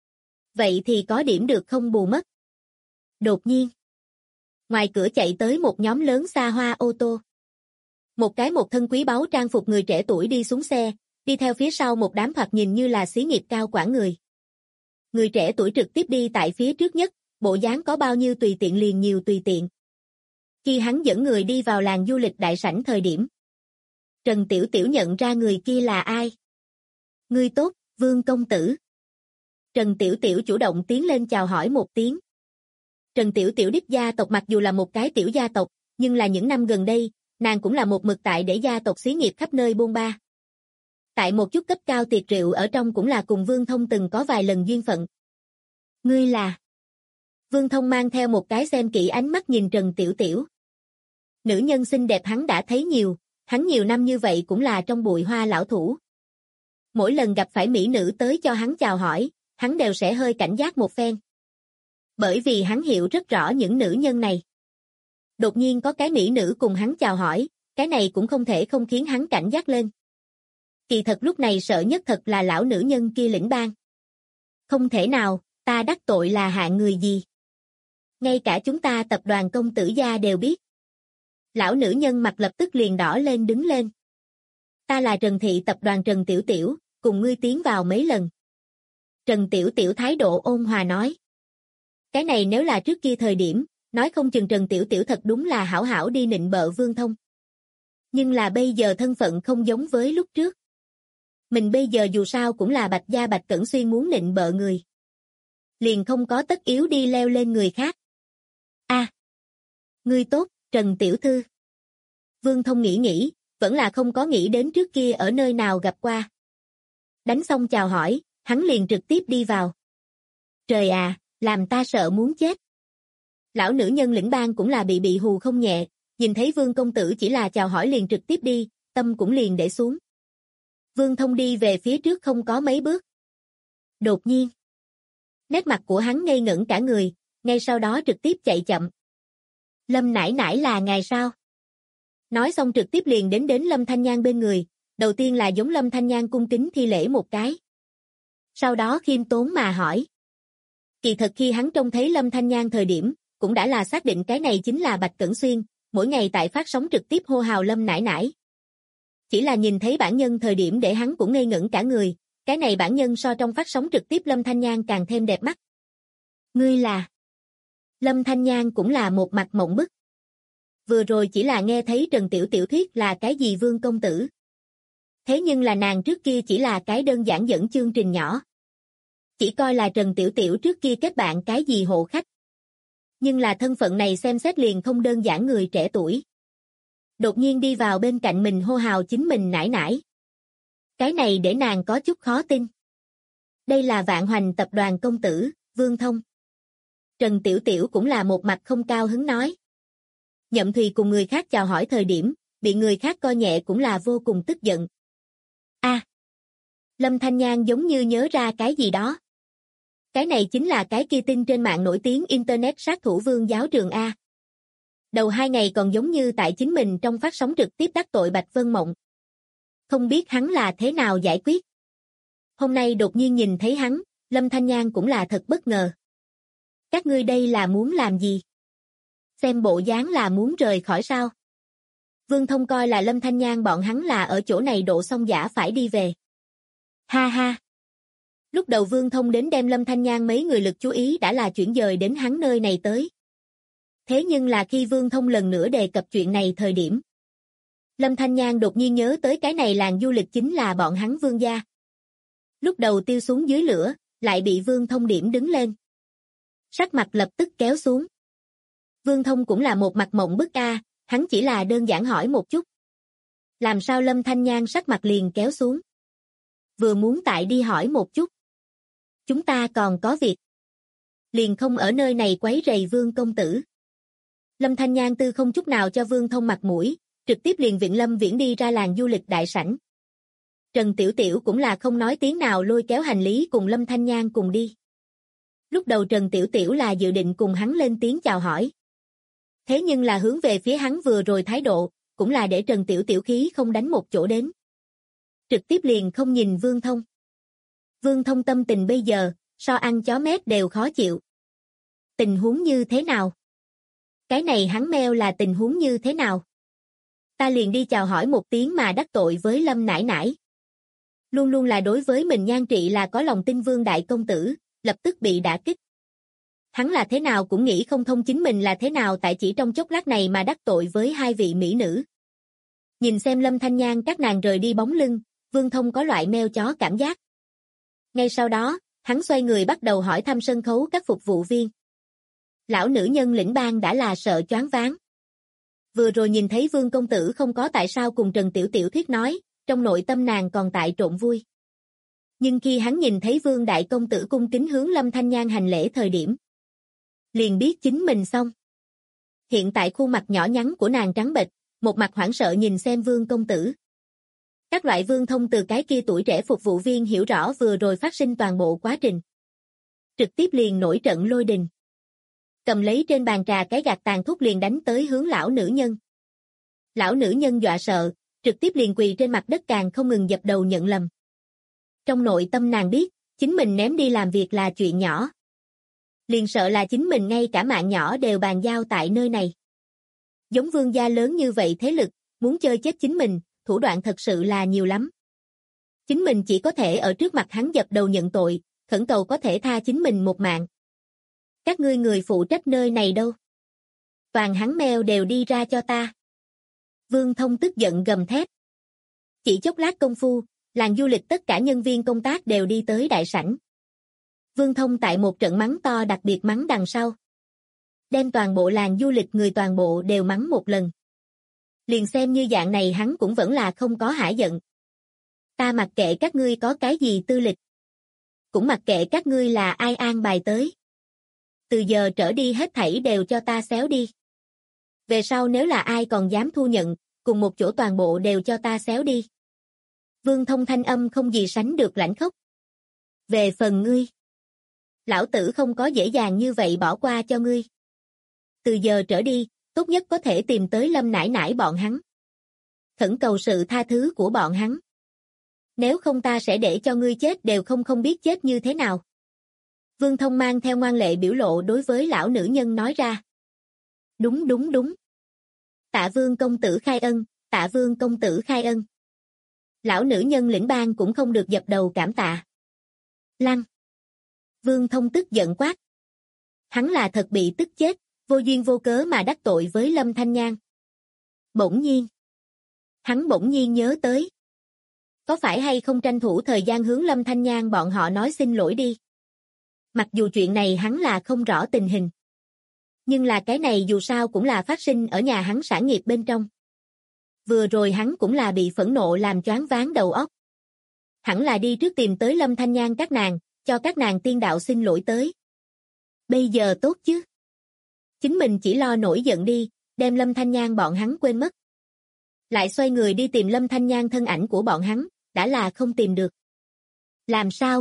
Vậy thì có điểm được không bù mất. Đột nhiên, ngoài cửa chạy tới một nhóm lớn xa hoa ô tô. Một thân quý báu trang phục người trẻ tuổi đi xuống xe, đi theo phía sau một đám thoạt nhìn như là xí nghiệp cao quản người. Người trẻ tuổi trực tiếp đi tại phía trước nhất, bộ dáng có bao nhiêu tùy tiện liền nhiều tùy tiện. Khi hắn dẫn người đi vào làng du lịch đại sảnh thời điểm, Trần Tiểu Tiểu nhận ra người kia là ai. Ngươi tốt, Vương công tử. Trần Tiểu Tiểu chủ động tiến lên chào hỏi một tiếng. Trần Tiểu Tiểu đích gia tộc mặc dù là một cái tiểu gia tộc, nhưng là những năm gần đây, nàng cũng là một mực tại để gia tộc xí nghiệp khắp nơi bôn ba. tại một chút cấp cao tiệc rượu ở trong cũng là cùng Vương Thông từng có vài lần duyên phận. Ngươi là? Vương Thông mang theo một cái xem kỹ ánh mắt nhìn Trần Tiểu Tiểu. Nữ nhân xinh đẹp hắn đã thấy nhiều, hắn nhiều năm như vậy cũng là trong bụi hoa lão thủ. Mỗi lần gặp phải mỹ nữ tới cho hắn chào hỏi, hắn đều sẽ hơi cảnh giác một phen. Bởi vì hắn hiểu rất rõ những nữ nhân này. Đột nhiên có cái mỹ nữ cùng hắn chào hỏi, cái này cũng không thể không khiến hắn cảnh giác lên. Kỳ thật lúc này sợ nhất thật là lão nữ nhân kia Lĩnh Bang. Không thể nào, ta đắc tội là hạng người gì? Ngay cả chúng ta tập đoàn công tử gia đều biết. Lão nữ nhân mặt lập tức liền đỏ lên đứng lên. Ta là Trần Thị tập đoàn Trần Tiểu Tiểu, cùng ngươi tiến vào mấy lần. Trần Tiểu Tiểu thái độ ôn hòa nói. Cái này nếu là trước kia thời điểm, nói không chừng Trần Tiểu Tiểu thật đúng là hảo hảo đi nịnh bợ Vương Thông. Nhưng là bây giờ thân phận không giống với lúc trước. Mình bây giờ dù sao cũng là Bạch Gia Bạch Cẩn Xuyên muốn nịnh bợ người. Liền không có tất yếu đi leo lên người khác. Ngươi tốt, Trần Tiểu Thư. Vương Thông nghĩ, vẫn là không có nghĩ đến trước kia ở nơi nào gặp qua. Đánh xong chào hỏi, hắn liền trực tiếp đi vào. Trời à, làm ta sợ muốn chết. Lão nữ nhân Lĩnh Bang cũng là bị hù không nhẹ, nhìn thấy Vương công tử chỉ là chào hỏi liền trực tiếp đi, tâm cũng liền để xuống. Vương Thông đi về phía trước không có mấy bước. Đột nhiên, nét mặt của hắn ngây ngẩn cả người, ngay sau đó trực tiếp chạy chậm. Lâm nãi nãi là ngài sao? Nói xong trực tiếp liền đến Lâm Thanh Nhan bên người, đầu tiên là giống Lâm Thanh Nhan cung kính thi lễ một cái. Sau đó khiêm tốn mà hỏi. Kỳ thật khi hắn trông thấy Lâm Thanh Nhan thời điểm, cũng đã là xác định cái này chính là Bạch Cẩn Xuyên, mỗi ngày tại phát sóng trực tiếp hô hào Lâm nãi nãi. Chỉ là nhìn thấy bản nhân thời điểm để hắn cũng ngây ngẩn cả người, cái này bản nhân so trong phát sóng trực tiếp Lâm Thanh Nhan càng thêm đẹp mắt. Ngươi là? Lâm Thanh Nhan cũng là một mặt mộng bức. Vừa rồi chỉ là nghe thấy Trần Tiểu Tiểu thuyết là cái gì Vương công tử. Thế nhưng là nàng trước kia chỉ là cái đơn giản dẫn chương trình nhỏ. Chỉ coi là Trần Tiểu Tiểu trước kia kết bạn cái gì hộ khách. Nhưng là thân phận này xem xét liền không đơn giản người trẻ tuổi. Đột nhiên đi vào bên cạnh mình hô hào chính mình nãi nãi. Cái này để nàng có chút khó tin. Đây là Vạn Hoành tập đoàn công tử, Vương Thông. Trần Tiểu Tiểu cũng là một mặt không cao hứng nói. Nhậm Thùy cùng người khác chào hỏi thời điểm, bị người khác coi nhẹ cũng là vô cùng tức giận. Lâm Thanh Nhan giống như nhớ ra cái gì đó. Cái này chính là cái kia tin trên mạng nổi tiếng Internet sát thủ Vương Giáo Trường A. Đầu 2 ngày còn giống như tại chính mình trong phát sóng trực tiếp đắc tội Bạch Vân Mộng. Không biết hắn là thế nào giải quyết. Hôm nay đột nhiên nhìn thấy hắn, Lâm Thanh Nhan cũng là thật bất ngờ. Các ngươi đây là muốn làm gì? Xem bộ dáng là muốn rời khỏi sao? Vương Thông coi là Lâm Thanh Nhan bọn hắn là ở chỗ này độ xong giả phải đi về. Ha ha! Lúc đầu Vương Thông đến đem Lâm Thanh Nhan mấy người lực chú ý đã là chuyển dời đến hắn nơi này tới. Thế nhưng là khi Vương Thông lần nữa đề cập chuyện này thời điểm, Lâm Thanh Nhan đột nhiên nhớ tới cái này làng du lịch chính là bọn hắn Vương gia. Lúc đầu tiêu xuống dưới lửa, lại bị Vương Thông điểm đứng lên. Sắc mặt lập tức kéo xuống. Vương Thông cũng là một mặt mộng bức a, hắn chỉ là đơn giản hỏi một chút. Làm sao Lâm Thanh Nhan sắc mặt liền kéo xuống? Vừa muốn tại đi hỏi một chút. Chúng ta còn có việc. Liền không ở nơi này quấy rầy Vương công tử. Lâm Thanh Nhan tư không chút nào cho Vương Thông mặt mũi, trực tiếp liền viện Lâm Viễn đi ra làng du lịch đại sảnh. Trần Tiểu Tiểu cũng là không nói tiếng nào lôi kéo hành lý cùng Lâm Thanh Nhan cùng đi. Lúc đầu Trần Tiểu Tiểu là dự định cùng hắn lên tiếng chào hỏi. Thế nhưng là hướng về phía hắn vừa rồi thái độ, cũng là để Trần Tiểu Tiểu khí không đánh một chỗ đến. Trực tiếp liền không nhìn Vương Thông. Vương Thông tâm tình bây giờ, so ăn chó mét đều khó chịu. Tình huống như thế nào? Cái này hắn meo là tình huống như thế nào? Ta liền đi chào hỏi một tiếng mà đắc tội với Lâm nãi nãi. Luôn luôn là đối với mình nhan trị là có lòng tin Vương đại công tử, lập tức bị đả kích. Hắn là thế nào cũng nghĩ không thông chính mình là thế nào tại chỉ trong chốc lát này mà đắc tội với 2 vị mỹ nữ. Nhìn xem Lâm Thanh Nhan các nàng rời đi bóng lưng, Vương Thông có loại meo chó cảm giác. Ngay sau đó, hắn xoay người bắt đầu hỏi thăm sân khấu các phục vụ viên. Lão nữ nhân Lĩnh Bang đã là sợ choáng váng. Vừa rồi nhìn thấy Vương công tử không có tại sao cùng Trần Tiểu Tiểu thuyết nói, trong nội tâm nàng còn tại trộn vui. Nhưng khi hắn nhìn thấy Vương đại công tử cung kính hướng Lâm Thanh Nhan hành lễ thời điểm, liền biết chính mình xong. Hiện tại khuôn mặt nhỏ nhắn của nàng trắng bệch, một mặt hoảng sợ nhìn xem Vương công tử. Các loại Vương Thông từ cái kia tuổi trẻ phục vụ viên hiểu rõ vừa rồi phát sinh toàn bộ quá trình. Trực tiếp liền nổi trận lôi đình. Cầm lấy trên bàn trà cái gạt tàn thuốc liền đánh tới hướng lão nữ nhân. Lão nữ nhân dọa sợ, trực tiếp liền quỳ trên mặt đất càng không ngừng dập đầu nhận lầm. Trong nội tâm nàng biết, chính mình ném đi làm việc là chuyện nhỏ. Liền sợ là chính mình ngay cả mạng nhỏ đều bàn giao tại nơi này. Giống Vương gia lớn như vậy thế lực, muốn chơi chết chính mình, thủ đoạn thật sự là nhiều lắm. Chính mình chỉ có thể ở trước mặt hắn dập đầu nhận tội, khẩn cầu có thể tha chính mình một mạng. Các ngươi người phụ trách nơi này đâu? Toàn hắn mèo đều đi ra cho ta. Vương Thông tức giận gầm thét. Chỉ chốc lát công phu, làng du lịch tất cả nhân viên công tác đều đi tới đại sảnh. Vương Thông tại một trận mắng to đặc biệt mắng đằng sau. Đem toàn bộ làng du lịch người toàn bộ đều mắng một lần. Liền xem như dạng này hắn cũng vẫn là không có hả giận. Ta mặc kệ các ngươi có cái gì tư lịch. Cũng mặc kệ các ngươi là ai an bài tới. Từ giờ trở đi hết thảy đều cho ta xéo đi. Về sau nếu là ai còn dám thu nhận, cùng một chỗ toàn bộ đều cho ta xéo đi. Vương Thông thanh âm không gì sánh được lãnh khốc. Về phần ngươi, lão tử không có dễ dàng như vậy bỏ qua cho ngươi. Từ giờ trở đi, tốt nhất có thể tìm tới Lâm nãi nãi bọn hắn. Khẩn cầu sự tha thứ của bọn hắn. Nếu không ta sẽ để cho ngươi chết đều không biết chết như thế nào. Vương Thông mang theo ngoan lệ biểu lộ đối với lão nữ nhân nói ra. Đúng. Tạ Vương công tử khai ân, Tạ Vương công tử khai ân. Lão nữ nhân lĩnh bang cũng không được dập đầu cảm tạ. Lăng. Vương Thông tức giận quát. Hắn là thật bị tức chết, vô duyên vô cớ mà đắc tội với Lâm Thanh Nhan. Hắn bỗng nhiên nhớ tới. Có phải hay không tranh thủ thời gian hướng Lâm Thanh Nhan bọn họ nói xin lỗi đi. Mặc dù chuyện này hắn là không rõ tình hình. Nhưng là cái này dù sao cũng là phát sinh ở nhà hắn sản nghiệp bên trong. Vừa rồi hắn cũng là bị phẫn nộ làm choáng váng đầu óc. Hẳn là đi trước tìm tới Lâm Thanh Nhan các nàng, cho các nàng tiên đạo xin lỗi tới. Bây giờ tốt chứ. Chính mình chỉ lo nổi giận đi, đem Lâm Thanh Nhan bọn hắn quên mất. Lại xoay người đi tìm Lâm Thanh Nhan thân ảnh của bọn hắn, đã là không tìm được. Làm sao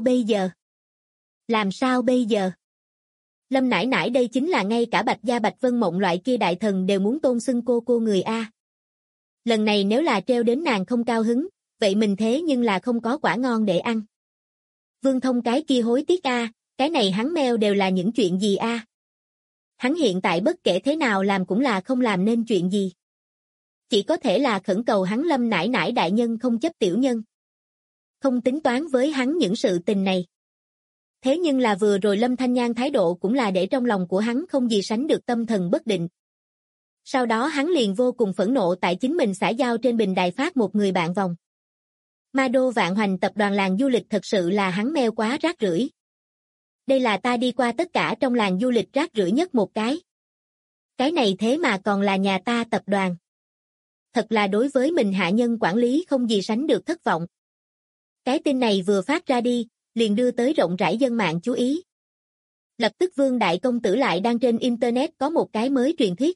bây giờ? Lâm nãi nãi đây chính là ngay cả Bạch Gia Bạch Vân Mộng loại kia đại thần đều muốn tôn xưng cô người A. Lần này nếu là treo đến nàng không cao hứng, vậy mình thế nhưng là không có quả ngon để ăn. Vương Thông cái kia hối tiếc A, cái này hắn meo đều là những chuyện gì A. Hắn hiện tại bất kể thế nào làm cũng là không làm nên chuyện gì. Chỉ có thể là khẩn cầu hắn Lâm nãi nãi đại nhân không chấp tiểu nhân. Không tính toán với hắn những sự tình này. Thế nhưng là vừa rồi Lâm Thanh Nhan thái độ cũng là để trong lòng của hắn không gì sánh được tâm thần bất định. Sau đó hắn liền vô cùng phẫn nộ tại chính mình xã giao trên bình đài phát một người bạn vòng. Ma Đô Vạn Hoành tập đoàn làng du lịch thật sự là hắn meo quá rác rưởi. Đây là ta đi qua tất cả trong làng du lịch rác rưởi nhất một cái. Cái này thế mà còn là nhà ta tập đoàn. Thật là đối với mình hạ nhân quản lý không gì sánh được thất vọng. Cái tin này vừa phát ra đi, liền đưa tới rộng rãi dân mạng chú ý. Lập tức Vương đại công tử lại đang trên internet có một cái mới truyền thuyết.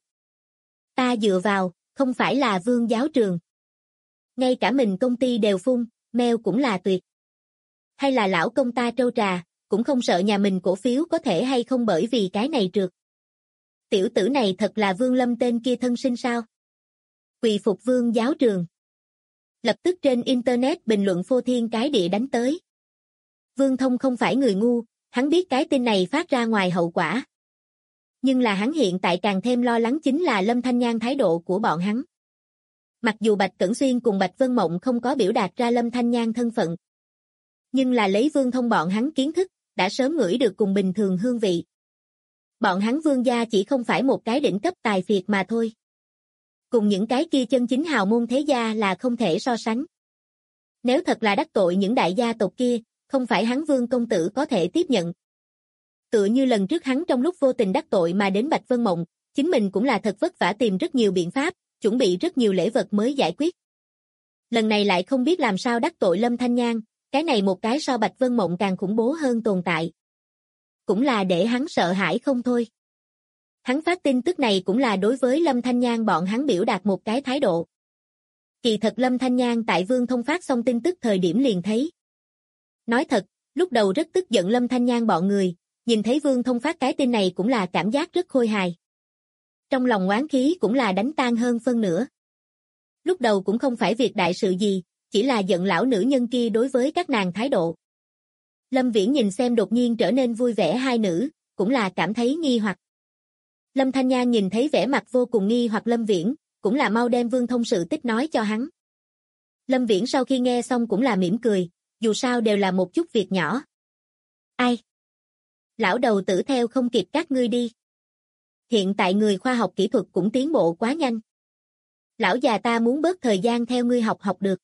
Ta dựa vào, không phải là Vương giáo trường. Ngay cả mình công ty đều phun, mail cũng là tuyệt. Hay là lão công ta trâu trà, cũng không sợ nhà mình cổ phiếu có thể hay không bởi vì cái này trượt. Tiểu tử này thật là Vương Lâm tên kia thân sinh sao? Quỳ phục Vương giáo trường. Lập tức trên internet bình luận phô thiên cái địa đánh tới. Vương Thông không phải người ngu, hắn biết cái tin này phát ra ngoài hậu quả. Nhưng là hắn hiện tại càng thêm lo lắng chính là Lâm Thanh Nhan thái độ của bọn hắn. Mặc dù Bạch Cẩn Xuyên cùng Bạch Vân Mộng không có biểu đạt ra Lâm Thanh Nhan thân phận. Nhưng là lấy Vương Thông bọn hắn kiến thức, đã sớm ngửi được cùng bình thường hương vị. Bọn hắn Vương gia chỉ không phải một cái đỉnh cấp tài phiệt mà thôi. Cùng những cái kia chân chính hào môn thế gia là không thể so sánh. Nếu thật là đắc tội những đại gia tộc kia, không phải hắn Vương công tử có thể tiếp nhận. Tựa như lần trước hắn trong lúc vô tình đắc tội mà đến Bạch Vân Mộng, chính mình cũng là thật vất vả tìm rất nhiều biện pháp, chuẩn bị rất nhiều lễ vật mới giải quyết. Lần này lại không biết làm sao đắc tội Lâm Thanh Nhan, cái này một cái so Bạch Vân Mộng càng khủng bố hơn tồn tại. Cũng là để hắn sợ hãi không thôi. Hắn phát tin tức này cũng là đối với Lâm Thanh Nhan bọn hắn biểu đạt một cái thái độ. Kỳ thật Lâm Thanh Nhan tại Vương Thông phát xong tin tức thời điểm liền thấy. Nói thật, lúc đầu rất tức giận Lâm Thanh Nhan bọn người, nhìn thấy Vương Thông phát cái tin này cũng là cảm giác rất khôi hài. Trong lòng oán khí cũng là đánh tan hơn phân nửa. Lúc đầu cũng không phải việc đại sự gì, chỉ là giận lão nữ nhân kia đối với các nàng thái độ. Lâm Viễn nhìn xem đột nhiên trở nên vui vẻ hai nữ, cũng là cảm thấy nghi hoặc. Lâm Thanh Nhan nhìn thấy vẻ mặt vô cùng nghi hoặc Lâm Viễn, cũng là mau đem Vương Thông sự tích nói cho hắn. Lâm Viễn sau khi nghe xong cũng là mỉm cười, dù sao đều là một chút việc nhỏ. Ai? Lão đầu tử theo không kịp các ngươi đi. Hiện tại người khoa học kỹ thuật cũng tiến bộ quá nhanh. Lão già ta muốn bớt thời gian theo ngươi học được.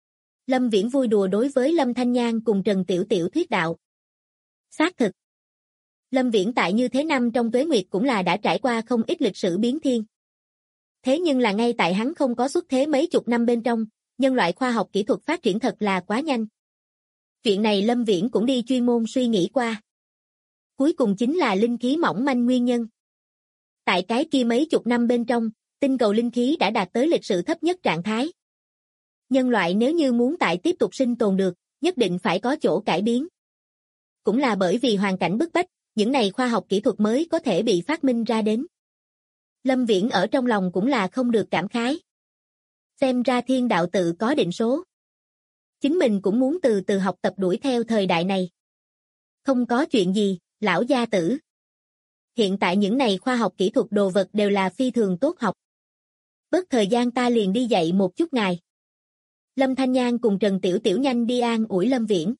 Lâm Viễn vui đùa đối với Lâm Thanh Nhan cùng Trần Tiểu Tiểu thuyết đạo. Xác thực. Lâm Viễn tại như thế năm trong tuế nguyệt cũng là đã trải qua không ít lịch sử biến thiên. Thế nhưng là ngay tại hắn không có xuất thế mấy chục năm bên trong, nhân loại khoa học kỹ thuật phát triển thật là quá nhanh. Chuyện này Lâm Viễn cũng đi chuyên môn suy nghĩ qua. Cuối cùng chính là linh khí mỏng manh nguyên nhân. Tại cái kia mấy chục năm bên trong, tinh cầu linh khí đã đạt tới lịch sử thấp nhất trạng thái. Nhân loại nếu như muốn tại tiếp tục sinh tồn được, nhất định phải có chỗ cải biến. Cũng là bởi vì hoàn cảnh bức bách, những này khoa học kỹ thuật mới có thể bị phát minh ra đến. Lâm Viễn ở trong lòng cũng là không được cảm khái. Xem ra thiên đạo tự có định số. Chính mình cũng muốn từ từ học tập đuổi theo thời đại này. Không có chuyện gì, lão gia tử. Hiện tại những này khoa học kỹ thuật đồ vật đều là phi thường tốt học. Bớt thời gian ta liền đi dạy một chút ngài. Lâm Thanh Nhan cùng Trần Tiểu Tiểu nhanh đi an ủi Lâm Viễn.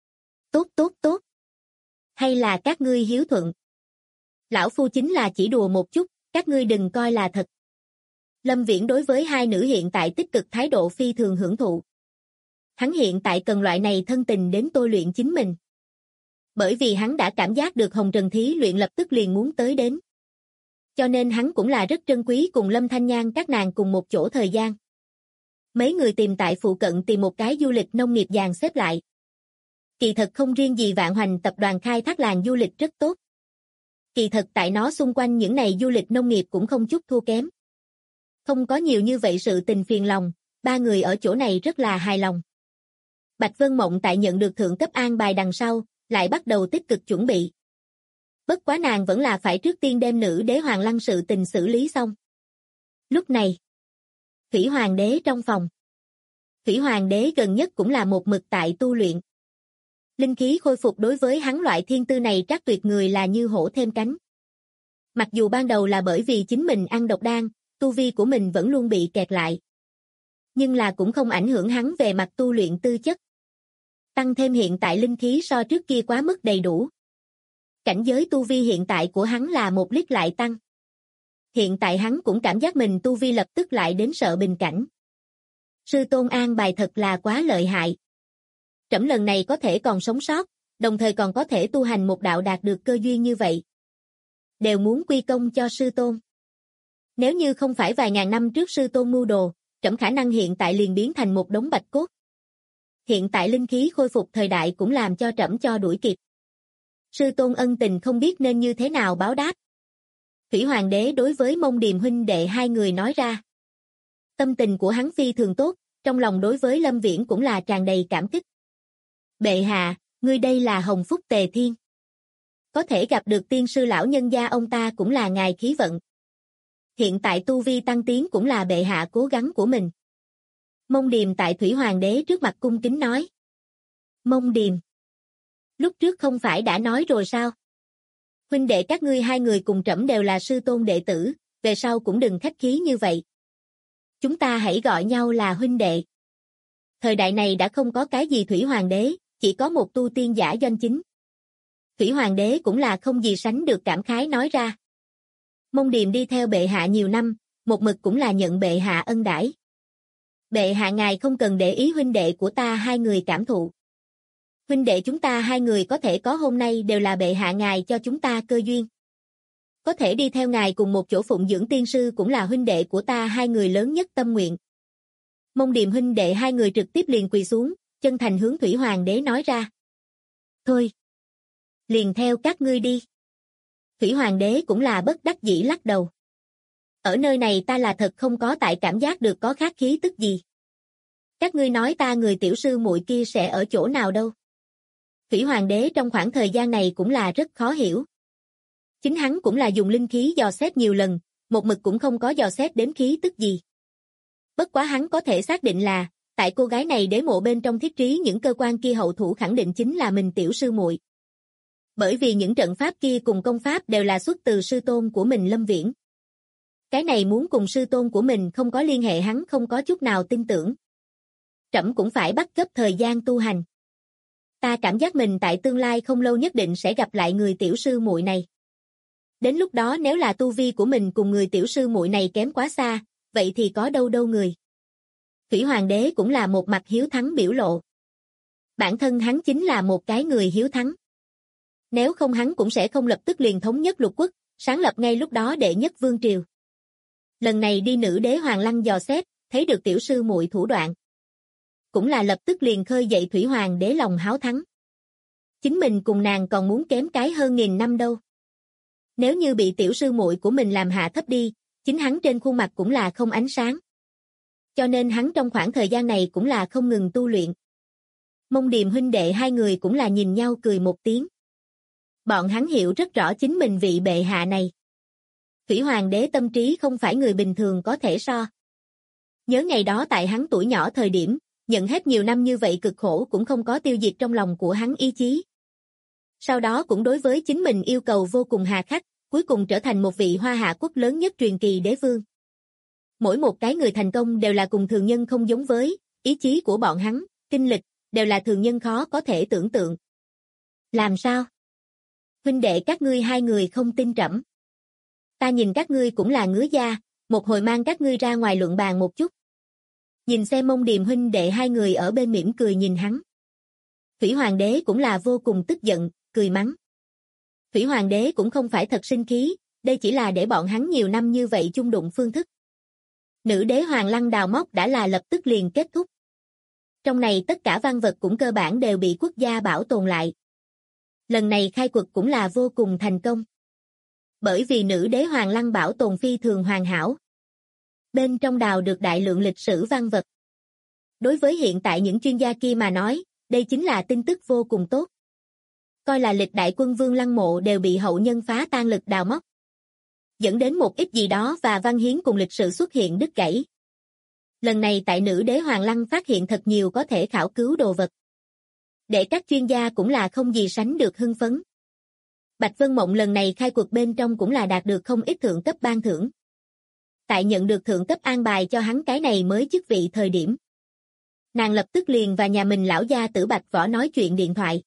Tốt. Hay là các ngươi hiếu thuận? Lão phu chính là chỉ đùa một chút, các ngươi đừng coi là thật. Lâm Viễn đối với hai nữ hiện tại tích cực thái độ phi thường hưởng thụ. Hắn hiện tại cần loại này thân tình đến tôi luyện chính mình. Bởi vì hắn đã cảm giác được Hồng Trần Thí luyện lập tức liền muốn tới đến. Cho nên hắn cũng là rất trân quý cùng Lâm Thanh Nhan các nàng cùng một chỗ thời gian. Mấy người tìm tại phụ cận tìm một cái du lịch nông nghiệp dàn xếp lại. Kỳ thật không riêng gì Vạn Hoành tập đoàn khai thác làng du lịch rất tốt. Kỳ thật tại nó xung quanh những này du lịch nông nghiệp cũng không chút thua kém. Không có nhiều như vậy sự tình phiền lòng, ba người ở chỗ này rất là hài lòng. Bạch Vân Mộng tại nhận được thượng cấp an bài đằng sau, lại bắt đầu tích cực chuẩn bị. Bất quá nàng vẫn là phải trước tiên đem nữ đế Hoàng Lăng sự tình xử lý xong. Lúc này, Thủy Hoàng đế trong phòng. Thủy Hoàng đế gần nhất cũng là một mực tại tu luyện. Linh khí khôi phục đối với hắn loại thiên tư này trắc tuyệt người là như hổ thêm cánh. Mặc dù ban đầu là bởi vì chính mình ăn độc đan, tu vi của mình vẫn luôn bị kẹt lại. Nhưng là cũng không ảnh hưởng hắn về mặt tu luyện tư chất. Tăng thêm hiện tại linh khí so trước kia quá mức đầy đủ. Cảnh giới tu vi hiện tại của hắn là một lít lại tăng. Hiện tại hắn cũng cảm giác mình tu vi lập tức lại đến sợ bình cảnh. Sư tôn an bài thật là quá lợi hại. Trẫm lần này có thể còn sống sót, đồng thời còn có thể tu hành một đạo đạt được cơ duyên như vậy. Đều muốn quy công cho sư tôn. Nếu như không phải vài ngàn năm trước sư tôn mưu đồ, trẫm khả năng hiện tại liền biến thành một đống bạch cốt. Hiện tại linh khí khôi phục thời đại cũng làm cho trẫm cho đuổi kịp. Sư tôn ân tình không biết nên như thế nào báo đáp. Thủy Hoàng đế đối với Mông Điềm huynh đệ hai người nói ra. Tâm tình của hắn phi thường tốt, trong lòng đối với Lâm Viễn cũng là tràn đầy cảm kích. Bệ hạ, ngươi đây là hồng phúc tề thiên. Có thể gặp được tiên sư lão nhân gia ông ta cũng là ngài khí vận. Hiện tại tu vi tăng tiến cũng là bệ hạ cố gắng của mình. Mông Điềm tại Thủy Hoàng đế trước mặt cung kính nói. Mông Điềm. Lúc trước không phải đã nói rồi sao? Huynh đệ các ngươi hai người cùng trẫm đều là sư tôn đệ tử, về sau cũng đừng khách khí như vậy. Chúng ta hãy gọi nhau là huynh đệ. Thời đại này đã không có cái gì Thủy Hoàng đế, chỉ có một tu tiên giả doanh chính. Thủy Hoàng đế cũng là không gì sánh được cảm khái nói ra. Mông Điềm đi theo bệ hạ nhiều năm, một mực cũng là nhận bệ hạ ân đãi. Bệ hạ ngài không cần để ý huynh đệ của ta hai người cảm thụ. Huynh đệ chúng ta hai người có thể có hôm nay đều là bệ hạ ngài cho chúng ta cơ duyên. Có thể đi theo ngài cùng một chỗ phụng dưỡng tiên sư cũng là huynh đệ của ta hai người lớn nhất tâm nguyện. Mông Điềm huynh đệ hai người trực tiếp liền quỳ xuống, chân thành hướng Thủy Hoàng đế nói ra. Thôi, liền theo các ngươi đi. Thủy Hoàng đế cũng là bất đắc dĩ lắc đầu. Ở nơi này ta là thật không có tại cảm giác được có khác khí tức gì. Các ngươi nói ta người tiểu sư muội kia sẽ ở chỗ nào đâu. Thủy Hoàng đế trong khoảng thời gian này cũng là rất khó hiểu. Chính hắn cũng là dùng linh khí dò xét nhiều lần, một mực cũng không có dò xét đến khí tức gì. Bất quá hắn có thể xác định là, tại cô gái này đế mộ bên trong thiết trí những cơ quan kia hậu thủ khẳng định chính là mình tiểu sư muội. Bởi vì những trận pháp kia cùng công pháp đều là xuất từ sư tôn của mình Lâm Viễn. Cái này muốn cùng sư tôn của mình không có liên hệ hắn không có chút nào tin tưởng. Trẫm cũng phải bắt gấp thời gian tu hành. Ta cảm giác mình tại tương lai không lâu nhất định sẽ gặp lại người tiểu sư muội này. Đến lúc đó nếu là tu vi của mình cùng người tiểu sư muội này kém quá xa, vậy thì có đâu đâu người. Thủy Hoàng đế cũng là một mặt hiếu thắng biểu lộ. Bản thân hắn chính là một cái người hiếu thắng. Nếu không hắn cũng sẽ không lập tức liền thống nhất lục quốc, sáng lập ngay lúc đó đệ nhất vương triều. Lần này đi nữ đế Hoàng Lăng dò xét, thấy được tiểu sư muội thủ đoạn. Cũng là lập tức liền khơi dậy Thủy Hoàng đế lòng háo thắng. Chính mình cùng nàng còn muốn kém cái hơn 1000 năm đâu. Nếu như bị tiểu sư muội của mình làm hạ thấp đi, chính hắn trên khuôn mặt cũng là không ánh sáng. Cho nên hắn trong khoảng thời gian này cũng là không ngừng tu luyện. Mông Điềm huynh đệ hai người cũng là nhìn nhau cười một tiếng. Bọn hắn hiểu rất rõ chính mình vị bệ hạ này. Thủy Hoàng đế tâm trí không phải người bình thường có thể so. Nhớ ngày đó tại hắn tuổi nhỏ thời điểm, nhận hết nhiều năm như vậy cực khổ cũng không có tiêu diệt trong lòng của hắn ý chí. Sau đó cũng đối với chính mình yêu cầu vô cùng hà khắc, cuối cùng trở thành một vị Hoa Hạ quốc lớn nhất truyền kỳ đế vương. Mỗi một cái người thành công đều là cùng thường nhân không giống với, ý chí của bọn hắn, kinh lịch, đều là thường nhân khó có thể tưởng tượng. Làm sao? Huynh đệ các ngươi hai người không tin trẫm. Ta nhìn các ngươi cũng là ngứa da, một hồi mang các ngươi ra ngoài luận bàn một chút. Nhìn xem Mông Điềm huynh đệ hai người ở bên mỉm cười nhìn hắn. Thủy Hoàng đế cũng là vô cùng tức giận, cười mắng. Thủy Hoàng đế cũng không phải thật sinh khí, đây chỉ là để bọn hắn nhiều năm như vậy chung đụng phương thức. Nữ đế Hoàng Lăng đào móc đã là lập tức liền kết thúc. Trong này tất cả văn vật cũng cơ bản đều bị quốc gia bảo tồn lại. Lần này khai quật cũng là vô cùng thành công. Bởi vì nữ đế Hoàng Lăng bảo tồn phi thường hoàn hảo. Bên trong đào được đại lượng lịch sử văn vật. Đối với hiện tại những chuyên gia kia mà nói, đây chính là tin tức vô cùng tốt. Coi là lịch đại quân vương lăng mộ đều bị hậu nhân phá tan lực đào móc. Dẫn đến một ít gì đó và văn hiến cùng lịch sử xuất hiện đứt gãy. Lần này tại nữ đế Hoàng Lăng phát hiện thật nhiều có thể khảo cứu đồ vật. Để các chuyên gia cũng là không gì sánh được hưng phấn. Bạch Vân Mộng lần này khai quật bên trong cũng là đạt được không ít thượng cấp ban thưởng. Tại nhận được thượng cấp an bài cho hắn cái này mới chức vị thời điểm. Nàng lập tức liền và nhà mình lão gia tử Bạch Võ nói chuyện điện thoại.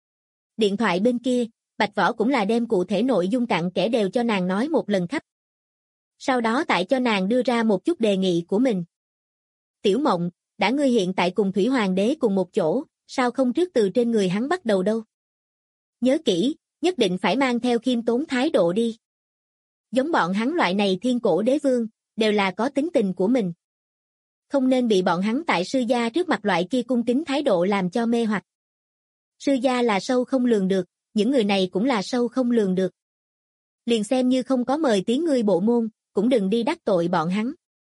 Điện thoại bên kia, Bạch Võ cũng là đem cụ thể nội dung cặn kẽ đều cho nàng nói một lần khắp. Sau đó tại cho nàng đưa ra một chút đề nghị của mình. Tiểu Mộng, đã ngươi hiện tại cùng Thủy Hoàng đế cùng một chỗ, sao không trước từ trên người hắn bắt đầu đâu? Nhớ kỹ, nhất định phải mang theo khiêm tốn thái độ đi. Giống bọn hắn loại này thiên cổ đế vương, đều là có tính tình của mình. Không nên bị bọn hắn tại sư gia trước mặt loại kia cung kính thái độ làm cho mê hoặc. Sư gia là sâu không lường được, những người này cũng là sâu không lường được. Liền xem như không có mời tiếng ngươi bộ môn, cũng đừng đi đắc tội bọn hắn.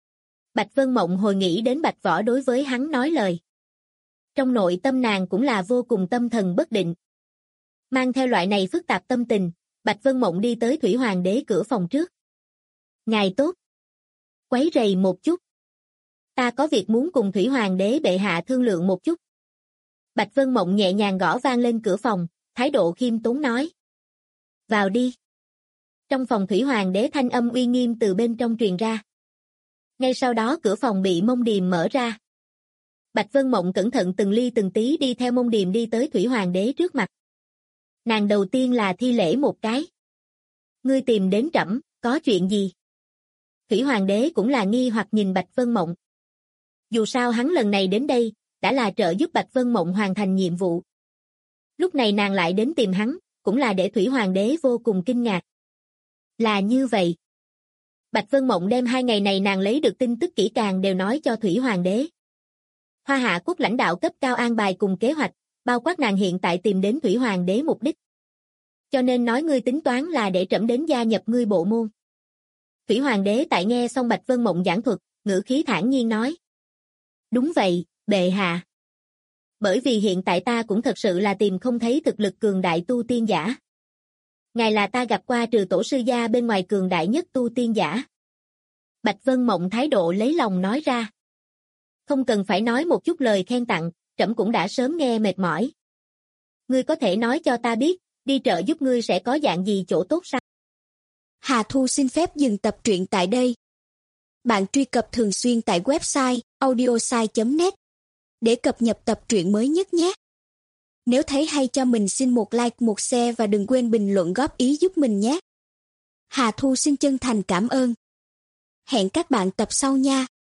Bạch Vân Mộng hồi nghĩ đến Bạch Võ đối với hắn nói lời. Trong nội tâm nàng cũng là vô cùng tâm thần bất định. Mang theo loại này phức tạp tâm tình, Bạch Vân Mộng đi tới Thủy Hoàng đế cửa phòng trước. Ngài tốt. Quấy rầy một chút. Ta có việc muốn cùng Thủy Hoàng đế bệ hạ thương lượng một chút. Bạch Vân Mộng nhẹ nhàng gõ vang lên cửa phòng, thái độ khiêm tốn nói. Vào đi. Trong phòng Thủy Hoàng đế thanh âm uy nghiêm từ bên trong truyền ra. Ngay sau đó cửa phòng bị Mông Điềm mở ra. Bạch Vân Mộng cẩn thận từng ly từng tí đi theo Mông Điềm đi tới Thủy Hoàng đế trước mặt. Nàng đầu tiên là thi lễ một cái. Ngươi tìm đến trẫm, có chuyện gì? Thủy Hoàng đế cũng là nghi hoặc nhìn Bạch Vân Mộng. Dù sao hắn lần này đến đây, đã là trợ giúp Bạch Vân Mộng hoàn thành nhiệm vụ. Lúc này nàng lại đến tìm hắn, cũng là để Thủy Hoàng đế vô cùng kinh ngạc. Là như vậy. Bạch Vân Mộng đem 2 ngày này nàng lấy được tin tức kỹ càng đều nói cho Thủy Hoàng đế. Hoa Hạ quốc lãnh đạo cấp cao an bài cùng kế hoạch, bao quát nàng hiện tại tìm đến Thủy Hoàng đế mục đích. Cho nên nói ngươi tính toán là để trẫm đến gia nhập ngươi bộ môn. Thủy Hoàng đế tại nghe xong Bạch Vân Mộng giảng thuật, ngữ khí thản nhiên nói. Đúng vậy, bệ hạ. Bởi vì hiện tại ta cũng thật sự là tìm không thấy thực lực cường đại tu tiên giả. Ngài là ta gặp qua trừ tổ sư gia bên ngoài cường đại nhất tu tiên giả. Bạch Vân Mộng thái độ lấy lòng nói ra. Không cần phải nói một chút lời khen tặng, trẫm cũng đã sớm nghe mệt mỏi. Ngươi có thể nói cho ta biết, đi trợ giúp ngươi sẽ có dạng gì chỗ tốt sao? Hà Thu xin phép dừng tập truyện tại đây. Bạn truy cập thường xuyên tại website audiosai.net để cập nhật tập truyện mới nhất nhé. Nếu thấy hay cho mình xin một like, một share và đừng quên bình luận góp ý giúp mình nhé. Hà Thu xin chân thành cảm ơn. Hẹn các bạn tập sau nha.